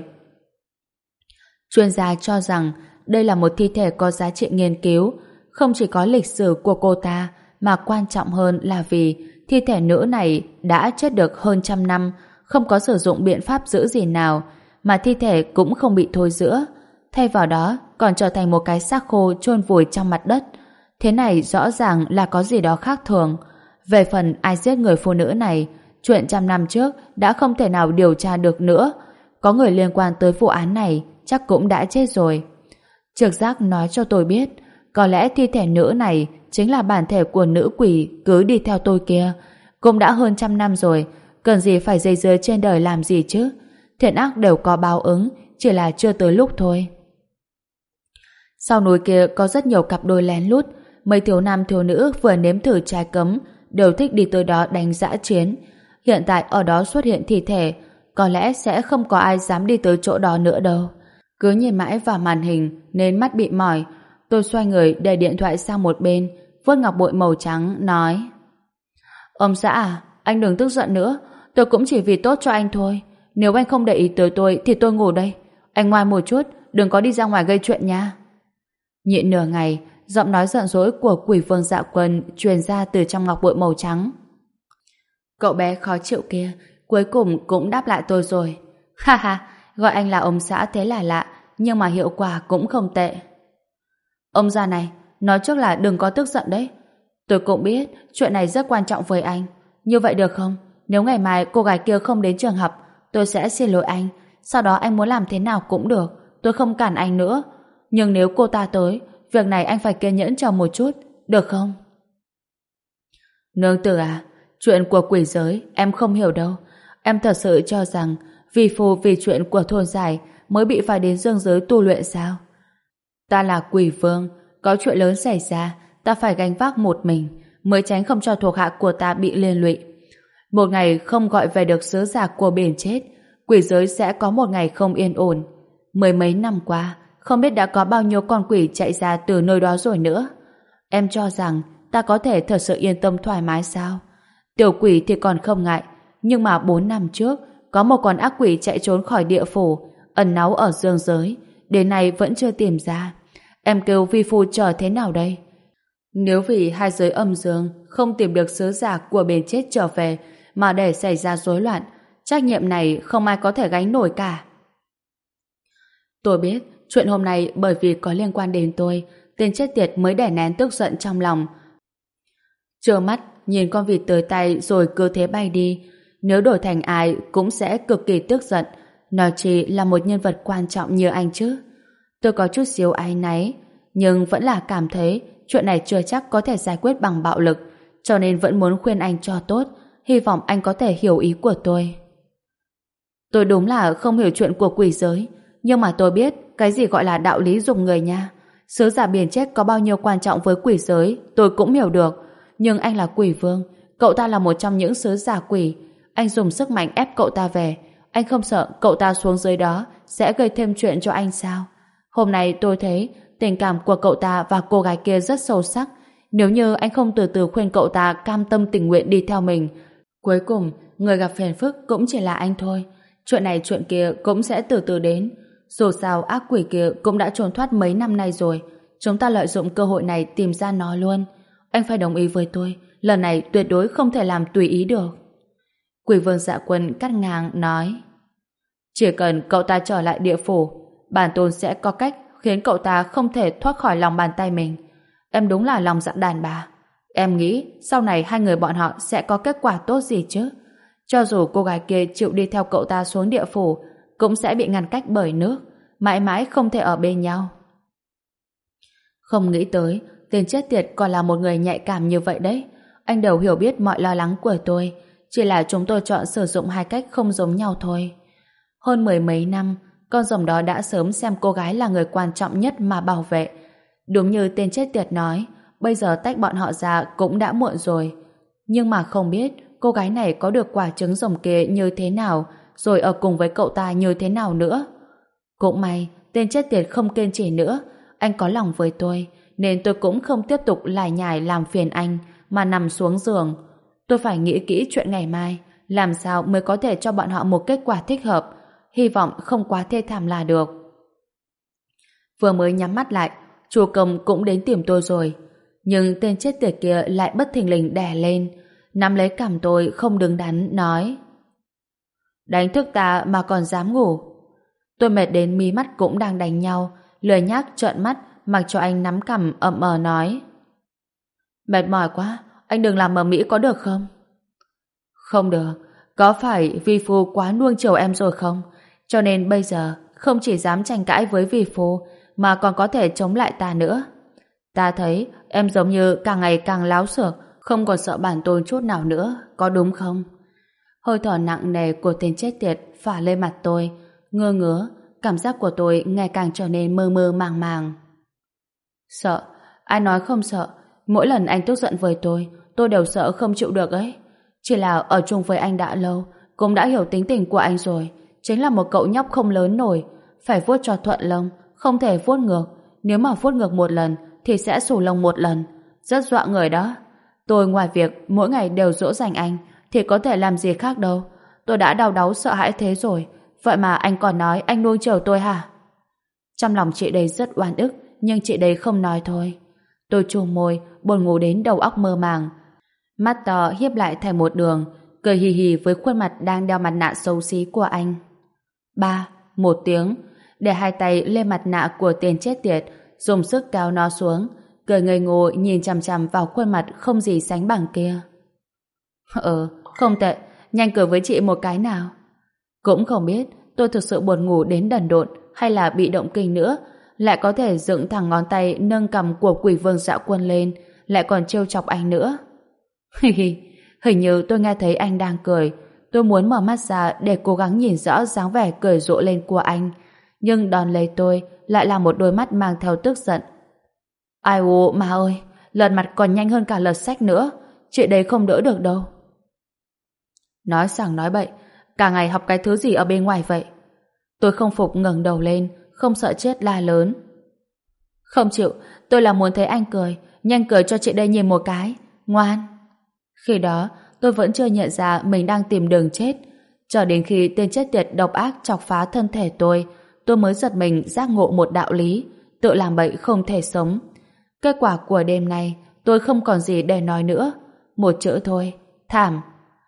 Chuyên gia cho rằng đây là một thi thể có giá trị nghiên cứu, không chỉ có lịch sử của cô ta, mà quan trọng hơn là vì thi thể nữ này đã chết được hơn trăm năm, không có sử dụng biện pháp giữ gìn nào, mà thi thể cũng không bị thối rữa. Thay vào đó, còn trở thành một cái xác khô chôn vùi trong mặt đất. Thế này rõ ràng là có gì đó khác thường. Về phần ai giết người phụ nữ này, chuyện trăm năm trước đã không thể nào điều tra được nữa. Có người liên quan tới vụ án này chắc cũng đã chết rồi. Trực giác nói cho tôi biết, có lẽ thi thể nữ này chính là bản thể của nữ quỷ cứ đi theo tôi kia. Cũng đã hơn trăm năm rồi, cần gì phải dây dưa trên đời làm gì chứ? Thiện ác đều có báo ứng, chỉ là chưa tới lúc thôi. Sau núi kia có rất nhiều cặp đôi lén lút, mấy thiếu nam thiếu nữ vừa nếm thử trái cấm, đều thích đi tới đó đánh dã chiến. Hiện tại ở đó xuất hiện thi thể, có lẽ sẽ không có ai dám đi tới chỗ đó nữa đâu. Cứ nhìn mãi vào màn hình nên mắt bị mỏi. Tôi xoay người để điện thoại sang một bên, vuốt ngọc bội màu trắng, nói: Ông xã à, anh đừng tức giận nữa, tôi cũng chỉ vì tốt cho anh thôi. Nếu anh không để ý tới tôi thì tôi ngủ đây. Anh ngoan một chút, đừng có đi ra ngoài gây chuyện nha. Nhịn nửa ngày, giọng nói giận dỗi của Quỷ Vương Dạ Quân truyền ra từ trong ngọc bội màu trắng. Cậu bé khó chịu kia cuối cùng cũng đáp lại tôi rồi. Ha ha, gọi anh là ông xã thế là lạ, nhưng mà hiệu quả cũng không tệ. Ông già này, nói trước là đừng có tức giận đấy. Tôi cũng biết chuyện này rất quan trọng với anh. Như vậy được không? Nếu ngày mai cô gái kia không đến trường học, tôi sẽ xin lỗi anh. Sau đó anh muốn làm thế nào cũng được, tôi không cản anh nữa. Nhưng nếu cô ta tới, việc này anh phải kiên nhẫn chờ một chút, được không? Nương tử à, chuyện của quỷ giới em không hiểu đâu. Em thật sự cho rằng vì phù vì chuyện của thôn giải mới bị phải đến dương giới tu luyện sao? Ta là quỷ vương, có chuyện lớn xảy ra, ta phải gánh vác một mình, mới tránh không cho thuộc hạ của ta bị liên lụy. Một ngày không gọi về được sứ giả của biển chết, quỷ giới sẽ có một ngày không yên ổn. Mười mấy năm qua, không biết đã có bao nhiêu con quỷ chạy ra từ nơi đó rồi nữa. Em cho rằng ta có thể thật sự yên tâm thoải mái sao? Tiểu quỷ thì còn không ngại, nhưng mà bốn năm trước, có một con ác quỷ chạy trốn khỏi địa phủ, ẩn náu ở dương giới, đến nay vẫn chưa tìm ra. Em kêu vi phu chờ thế nào đây? Nếu vì hai giới âm dương không tìm được sứ giả của bền chết trở về mà để xảy ra rối loạn, trách nhiệm này không ai có thể gánh nổi cả. Tôi biết chuyện hôm nay bởi vì có liên quan đến tôi, tên chết tiệt mới đè nén tức giận trong lòng. Trơ mắt nhìn con vịt tới tay rồi cứ thế bay đi. Nếu đổi thành ai cũng sẽ cực kỳ tức giận, nói chi là một nhân vật quan trọng như anh chứ. Tôi có chút xíu áy náy, nhưng vẫn là cảm thấy chuyện này chưa chắc có thể giải quyết bằng bạo lực, cho nên vẫn muốn khuyên anh cho tốt, hy vọng anh có thể hiểu ý của tôi. Tôi đúng là không hiểu chuyện của quỷ giới, nhưng mà tôi biết cái gì gọi là đạo lý dùng người nha. Sứ giả biển chết có bao nhiêu quan trọng với quỷ giới, tôi cũng hiểu được. Nhưng anh là quỷ vương, cậu ta là một trong những sứ giả quỷ. Anh dùng sức mạnh ép cậu ta về. Anh không sợ cậu ta xuống dưới đó sẽ gây thêm chuyện cho anh sao? Hôm nay tôi thấy tình cảm của cậu ta và cô gái kia rất sâu sắc. Nếu như anh không từ từ khuyên cậu ta cam tâm tình nguyện đi theo mình, cuối cùng người gặp phiền phức cũng chỉ là anh thôi. Chuyện này chuyện kia cũng sẽ từ từ đến. Dù sao ác quỷ kia cũng đã trốn thoát mấy năm nay rồi. Chúng ta lợi dụng cơ hội này tìm ra nó luôn. Anh phải đồng ý với tôi, lần này tuyệt đối không thể làm tùy ý được. Quỷ vương Dạ Quân cắt ngang nói: chỉ cần cậu ta trở lại địa phủ, bản tôn sẽ có cách khiến cậu ta không thể thoát khỏi lòng bàn tay mình. Em đúng là lòng dạ đàn bà. Em nghĩ sau này hai người bọn họ sẽ có kết quả tốt gì chứ? Cho dù cô gái kia chịu đi theo cậu ta xuống địa phủ, cũng sẽ bị ngăn cách bởi nước, mãi mãi không thể ở bên nhau. Không nghĩ tới tên chết tiệt còn là một người nhạy cảm như vậy đấy. Anh đều hiểu biết mọi lo lắng của tôi, chỉ là chúng tôi chọn sử dụng hai cách không giống nhau thôi. Hơn mười mấy năm, con rồng đó đã sớm xem cô gái là người quan trọng nhất mà bảo vệ. Đúng như tên chết tiệt nói, bây giờ tách bọn họ ra cũng đã muộn rồi. Nhưng mà không biết cô gái này có được quả trứng rồng kia như thế nào, rồi ở cùng với cậu ta như thế nào nữa. Cũng may, tên chết tiệt không kiên trì nữa. Anh có lòng với tôi, nên tôi cũng không tiếp tục lải nhải làm phiền anh, mà nằm xuống giường. Tôi phải nghĩ kỹ chuyện ngày mai, làm sao mới có thể cho bọn họ một kết quả thích hợp. Hy vọng không quá thê thảm là được. Vừa mới nhắm mắt lại, chủ công cũng đến tìm tôi rồi. Nhưng tên chết tiệt kia lại bất thình lình đè lên, nắm lấy cằm tôi không đứng đắn, nói: Đánh thức ta mà còn dám ngủ. Tôi mệt đến mí mắt cũng đang đánh nhau, lười nhác trợn mắt mặc cho anh nắm cằm ậm ờ nói: Mệt mỏi quá, anh đừng làm mờ mĩ có được không? Không được, có phải vi phu quá nuông chiều em rồi không? Cho nên bây giờ không chỉ dám tranh cãi với vi phu mà còn có thể chống lại ta nữa. Ta thấy em giống như càng ngày càng láo xược, không còn sợ bản tôn chút nào nữa, có đúng không? Hơi thở nặng nề của tên chết tiệt phả lên mặt tôi, ngơ ngứa, cảm giác của tôi ngày càng trở nên mơ mơ màng màng. Sợ? Ai nói không sợ? Mỗi lần anh tức giận với tôi, tôi đều sợ không chịu được ấy. Chỉ là ở chung với anh đã lâu, cũng đã hiểu tính tình của anh rồi. Chính là một cậu nhóc không lớn nổi, phải vuốt cho thuận lông, không thể vuốt ngược. Nếu mà vuốt ngược một lần thì sẽ xù lông một lần. Rất dọa người đó. Tôi ngoài việc mỗi ngày đều dỗ dành anh thì có thể làm gì khác đâu. Tôi đã đau đáu sợ hãi thế rồi, vậy mà anh còn nói anh nuông chiều tôi hả? Trong lòng chị đây rất oan ức, nhưng chị đây không nói thôi. Tôi chù môi, buồn ngủ đến đầu óc mơ màng. Mắt to hiếp lại thành một đường, cười hì hì với khuôn mặt đang đeo mặt nạ xấu xí của anh. Ba, một tiếng, để hai tay lên mặt nạ của tên chết tiệt, dùng sức kéo nó xuống, cười ngây ngô nhìn chằm chằm vào khuôn mặt không gì sánh bằng kia. Ờ, không tệ, nhanh cười với chị một cái nào. Cũng không biết tôi thực sự buồn ngủ đến đần độn hay là bị động kinh nữa, lại có thể dựng thẳng ngón tay nâng cằm của Quỷ Vương Dạ Quân lên, lại còn trêu chọc anh nữa. Hi hi, hình như tôi nghe thấy anh đang cười. Tôi muốn mở mắt ra để cố gắng nhìn rõ dáng vẻ cười rộ lên của anh, nhưng đón lấy tôi lại là một đôi mắt mang theo tức giận. Ai u mà ơi, lật mặt còn nhanh hơn cả lật sách nữa, chị đấy không đỡ được đâu. Nói sảng nói bậy, cả ngày học cái thứ gì ở bên ngoài vậy? Tôi không phục ngẩng đầu lên, không sợ chết la lớn. Không chịu, tôi là muốn thấy anh cười, nhanh cười cho chị đây nhìn một cái, ngoan. Khi đó, tôi vẫn chưa nhận ra mình đang tìm đường chết. Cho đến khi tên chết tiệt độc ác chọc phá thân thể tôi, tôi mới giật mình giác ngộ một đạo lý, tự làm bậy không thể sống. Kết quả của đêm nay, tôi không còn gì để nói nữa. Một chữ thôi, thảm.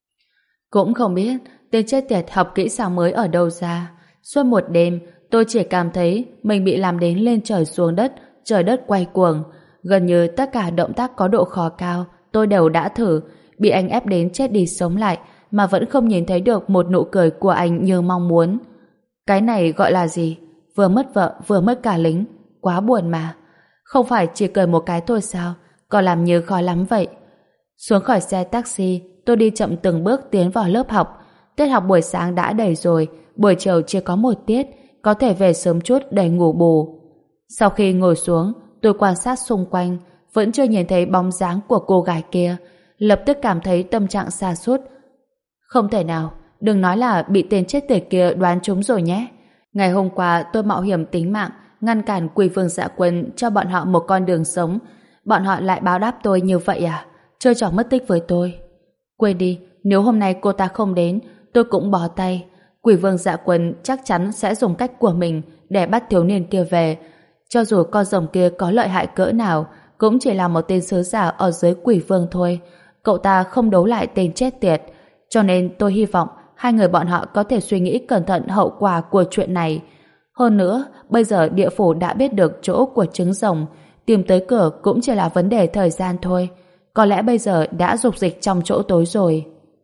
Cũng không biết tên chết tiệt học kỹ xảo mới ở đâu ra. Suốt một đêm, tôi chỉ cảm thấy mình bị làm đến lên trời xuống đất, trời đất quay cuồng. Gần như tất cả động tác có độ khó cao, tôi đều đã thử, bị anh ép đến chết đi sống lại, mà vẫn không nhìn thấy được một nụ cười của anh như mong muốn. Cái này gọi là gì? Vừa mất vợ, vừa mất cả lính. Quá buồn mà. Không phải chỉ cười một cái thôi sao? Còn làm như khó lắm vậy. Xuống khỏi xe taxi, tôi đi chậm từng bước tiến vào lớp học. Tiết học buổi sáng đã đầy rồi, buổi chiều chỉ có một tiết, có thể về sớm chút để ngủ bù. Sau khi ngồi xuống, tôi quan sát xung quanh, vẫn chưa nhìn thấy bóng dáng của cô gái kia, lập tức cảm thấy tâm trạng sa sút. Không thể nào, đừng nói là bị tên chết tiệt kia đoán trúng rồi nhé. Ngày hôm qua tôi mạo hiểm tính mạng ngăn cản Quỷ Vương Dạ Quân cho bọn họ một con đường sống, bọn họ lại báo đáp tôi như vậy à? Chơi trò mất tích với tôi. Quên đi, nếu hôm nay cô ta không đến, tôi cũng bỏ tay. Quỷ Vương Dạ Quân chắc chắn sẽ dùng cách của mình để bắt thiếu niên kia về. Cho dù con rồng kia có lợi hại cỡ nào, cũng chỉ là một tên sứ giả ở dưới Quỷ Vương thôi. Cậu ta không đấu lại tên chết tiệt. Cho nên tôi hy vọng hai người bọn họ có thể suy nghĩ cẩn thận hậu quả của chuyện này. Hơn nữa, bây giờ địa phủ đã biết được chỗ của trứng rồng, tìm tới cửa cũng chỉ là vấn đề thời gian thôi. Có lẽ bây giờ đã dục dịch trong chỗ tối rồi.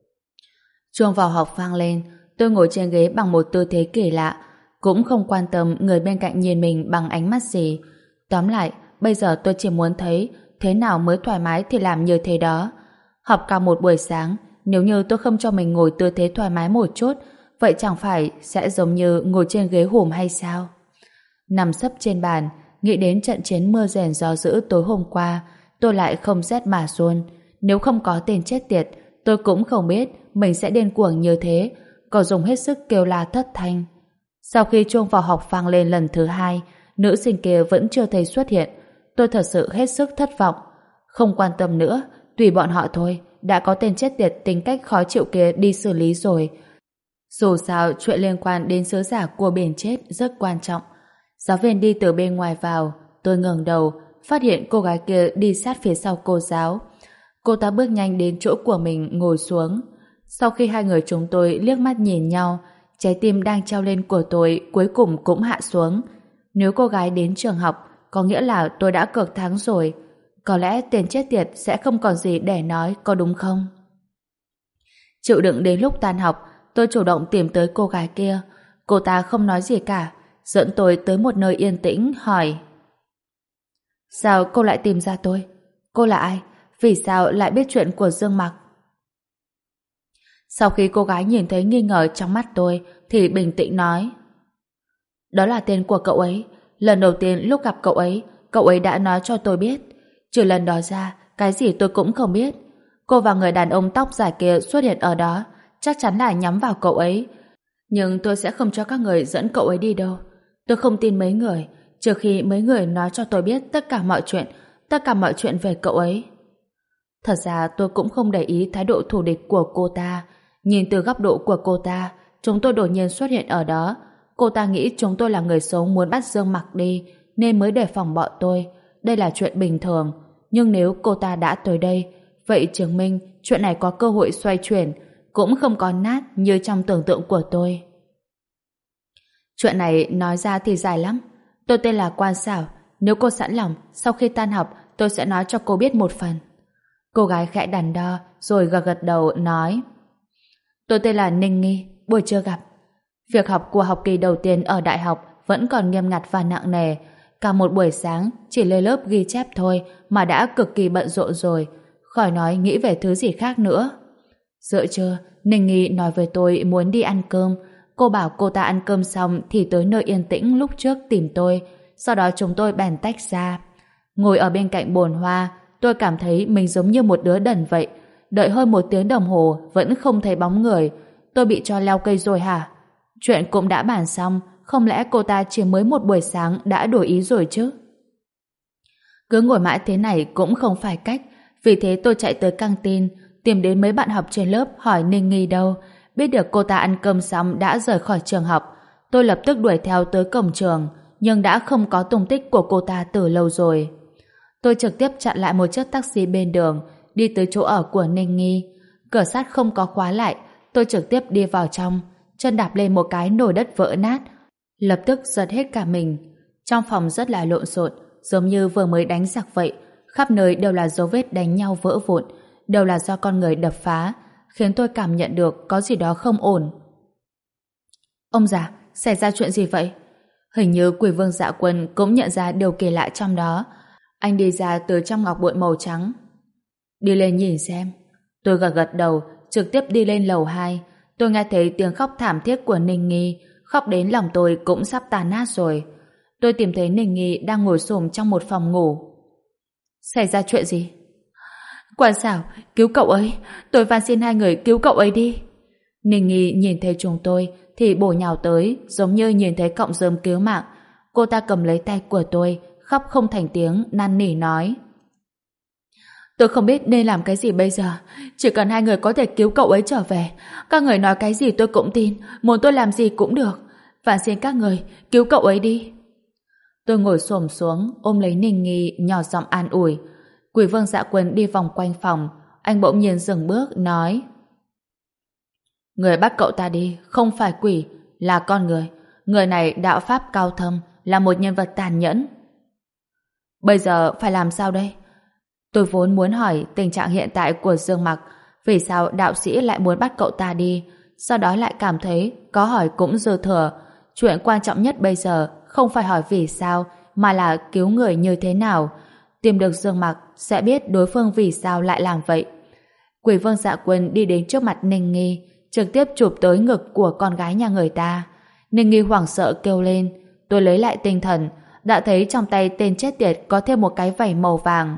Chuông vào học vang lên, tôi ngồi trên ghế bằng một tư thế kỳ lạ, cũng không quan tâm người bên cạnh nhìn mình bằng ánh mắt gì. Tóm lại, bây giờ tôi chỉ muốn thấy thế nào mới thoải mái thì làm như thế đó. Học cả một buổi sáng, nếu như tôi không cho mình ngồi tư thế thoải mái một chút, vậy chẳng phải sẽ giống như ngồi trên ghế hùm hay sao? Nằm sấp trên bàn, nghĩ đến trận chiến mưa rền gió dữ tối hôm qua, tôi lại không rét mà run. Nếu không có tên chết tiệt, tôi cũng không biết mình sẽ điên cuồng như thế. còn dùng hết sức kêu la thất thanh. Sau khi chuông vào học vang lên lần thứ hai, nữ sinh kia vẫn chưa thấy xuất hiện. Tôi thật sự hết sức thất vọng. Không quan tâm nữa, tùy bọn họ thôi, đã có tên chết tiệt tính cách khó chịu kia đi xử lý rồi. Dù sao, chuyện liên quan đến sứ giả của biển chết rất quan trọng. Giáo viên đi từ bên ngoài vào, tôi ngẩng đầu, phát hiện cô gái kia đi sát phía sau cô giáo. Cô ta bước nhanh đến chỗ của mình ngồi xuống. Sau khi hai người chúng tôi liếc mắt nhìn nhau, trái tim đang treo lên của tôi cuối cùng cũng hạ xuống. Nếu cô gái đến trường học, có nghĩa là tôi đã cược thắng rồi. Có lẽ tên chết tiệt sẽ không còn gì để nói, có đúng không? Chịu đựng đến lúc tan học, tôi chủ động tìm tới cô gái kia. Cô ta không nói gì cả, dẫn tôi tới một nơi yên tĩnh, hỏi: sao cô lại tìm ra tôi? Cô là ai? Vì sao lại biết chuyện của Dương Mặc? Sau khi cô gái nhìn thấy nghi ngờ trong mắt tôi, thì bình tĩnh nói: đó là tên của cậu ấy. Lần đầu tiên lúc gặp cậu ấy, cậu ấy đã nói cho tôi biết. Trừ lần đó ra, cái gì tôi cũng không biết. Cô và người đàn ông tóc dài kia xuất hiện ở đó, chắc chắn là nhắm vào cậu ấy. Nhưng tôi sẽ không cho các người dẫn cậu ấy đi đâu. Tôi không tin mấy người, trừ khi mấy người nói cho tôi biết tất cả mọi chuyện, tất cả mọi chuyện về cậu ấy. Thật ra tôi cũng không để ý thái độ thù địch của cô ta. Nhìn từ góc độ của cô ta, chúng tôi đột nhiên xuất hiện ở đó. Cô ta nghĩ chúng tôi là người xấu muốn bắt Dương Mặc đi, nên mới đề phòng bọn tôi. Đây là chuyện bình thường. Nhưng nếu cô ta đã tới đây, vậy chứng minh chuyện này có cơ hội xoay chuyển, cũng không có nát như trong tưởng tượng của tôi. Chuyện này nói ra thì dài lắm. Tôi tên là Quan Xảo. Nếu cô sẵn lòng, sau khi tan học, tôi sẽ nói cho cô biết một phần. Cô gái khẽ đắn đo, rồi gật gật đầu nói: tôi tên là Ninh Nghi, buổi trưa gặp. Việc học của học kỳ đầu tiên ở đại học vẫn còn nghiêm ngặt và nặng nề. Cả một buổi sáng chỉ lên lớp ghi chép thôi mà đã cực kỳ bận rộn rồi, khỏi nói nghĩ về thứ gì khác nữa. Giữa trưa, Ninh Nghi nói với tôi muốn đi ăn cơm. Cô bảo cô ta ăn cơm xong thì tới nơi yên tĩnh lúc trước tìm tôi. Sau đó chúng tôi bèn tách ra. Ngồi ở bên cạnh bồn hoa, tôi cảm thấy mình giống như một đứa đần vậy. Đợi hơn một tiếng đồng hồ vẫn không thấy bóng người. Tôi bị cho leo cây rồi hả? Chuyện cũng đã bàn xong, không lẽ cô ta chỉ mới một buổi sáng đã đổi ý rồi chứ? Cứ ngồi mãi thế này cũng không phải cách. Vì thế tôi chạy tới căng tin, tìm đến mấy bạn học trên lớp hỏi Ninh Nghi đâu. Biết được cô ta ăn cơm xong đã rời khỏi trường học. Tôi lập tức đuổi theo tới cổng trường, nhưng đã không có tung tích của cô ta từ lâu rồi. Tôi trực tiếp chặn lại một chiếc taxi bên đường, đi tới chỗ ở của Ninh Nghi. Cửa sắt không có khóa lại, tôi trực tiếp đi vào trong, chân đạp lên một cái nồi đất vỡ nát, lập tức giật hết cả mình. Trong phòng rất là lộn xộn, giống như vừa mới đánh giặc vậy, khắp nơi đều là dấu vết đánh nhau vỡ vụn, đều là do con người đập phá, khiến tôi cảm nhận được có gì đó không ổn. Ông già, xảy ra chuyện gì vậy? Hình như Quỷ Vương Dạ Quân cũng nhận ra điều kỳ lạ trong đó. Anh đi ra từ trong ngọc bội màu trắng. Đi lên nhìn xem. Tôi gật gật đầu, trực tiếp đi lên lầu hai. Tôi nghe thấy tiếng khóc thảm thiết của Ninh Nghi, khóc đến lòng tôi cũng sắp tan nát rồi. Tôi tìm thấy Ninh Nghi đang ngồi xổm trong một phòng ngủ. Xảy ra chuyện gì? Quan Xảo, cứu cậu ấy. Tôi van xin hai người cứu cậu ấy đi. Ninh Nghi nhìn thấy chúng tôi thì bổ nhào tới, giống như nhìn thấy cọng rơm cứu mạng. Cô ta cầm lấy tay của tôi, khóc không thành tiếng, năn nỉ nói: tôi không biết nên làm cái gì bây giờ. Chỉ cần hai người có thể cứu cậu ấy trở về. Các người nói cái gì tôi cũng tin, muốn tôi làm gì cũng được. Van xin các người cứu cậu ấy đi. Tôi ngồi xổm xuống, ôm lấy Ninh Nghi, nhỏ giọng an ủi. Quỷ Vương Dạ Quân đi vòng quanh phòng. Anh bỗng nhiên dừng bước, nói: người bắt cậu ta đi không phải quỷ, là con người. Người này đạo pháp cao thâm, là một nhân vật tàn nhẫn. Bây giờ phải làm sao đây? Tôi vốn muốn hỏi tình trạng hiện tại của Dương Mặc, vì sao đạo sĩ lại muốn bắt cậu ta đi, sau đó lại cảm thấy có hỏi cũng dư thừa. Chuyện quan trọng nhất bây giờ không phải hỏi vì sao, mà là cứu người như thế nào. Tìm được Dương Mặc sẽ biết đối phương vì sao lại làm vậy. Quỷ Vương Dạ Quân đi đến trước mặt Ninh Nghi, trực tiếp chụp tới ngực của con gái nhà người ta. Ninh Nghi hoảng sợ kêu lên. Tôi lấy lại tinh thần, đã thấy trong tay tên chết tiệt có thêm một cái vảy màu vàng.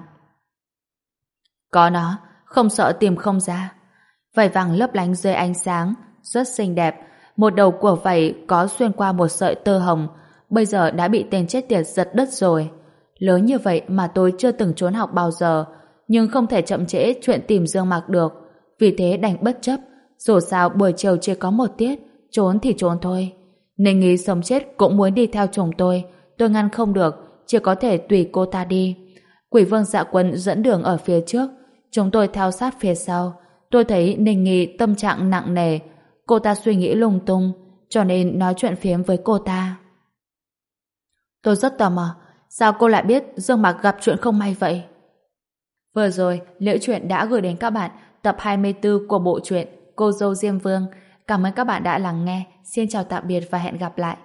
Có nó, không sợ tìm không ra. Vảy vàng lấp lánh dưới ánh sáng, rất xinh đẹp. Một đầu của vảy có xuyên qua một sợi tơ hồng, bây giờ đã bị tên chết tiệt giật đứt rồi. Lớn như vậy mà tôi chưa từng trốn học bao giờ, nhưng không thể chậm trễ chuyện tìm Dương Mạc được. Vì thế đành bất chấp, dù sao buổi chiều chỉ có một tiết, trốn thì trốn thôi. Ninh Nghi sống chết cũng muốn đi theo chồng tôi, tôi ngăn không được, chỉ có thể tùy cô ta đi. Quỷ Vương Dạ Quân dẫn đường ở phía trước, chúng tôi theo sát phía sau. Tôi thấy Ninh Nghi tâm trạng nặng nề, cô ta suy nghĩ lung tung, cho nên nói chuyện phiếm với cô ta. Tôi rất tò mò, sao cô lại biết Dương Mạc gặp chuyện không may vậy? Vừa rồi, Liễu Chuyện đã gửi đến các bạn tập hai mươi tư của bộ truyện Cô dâu Diêm Vương. Cảm ơn các bạn đã lắng nghe. Xin chào tạm biệt và hẹn gặp lại.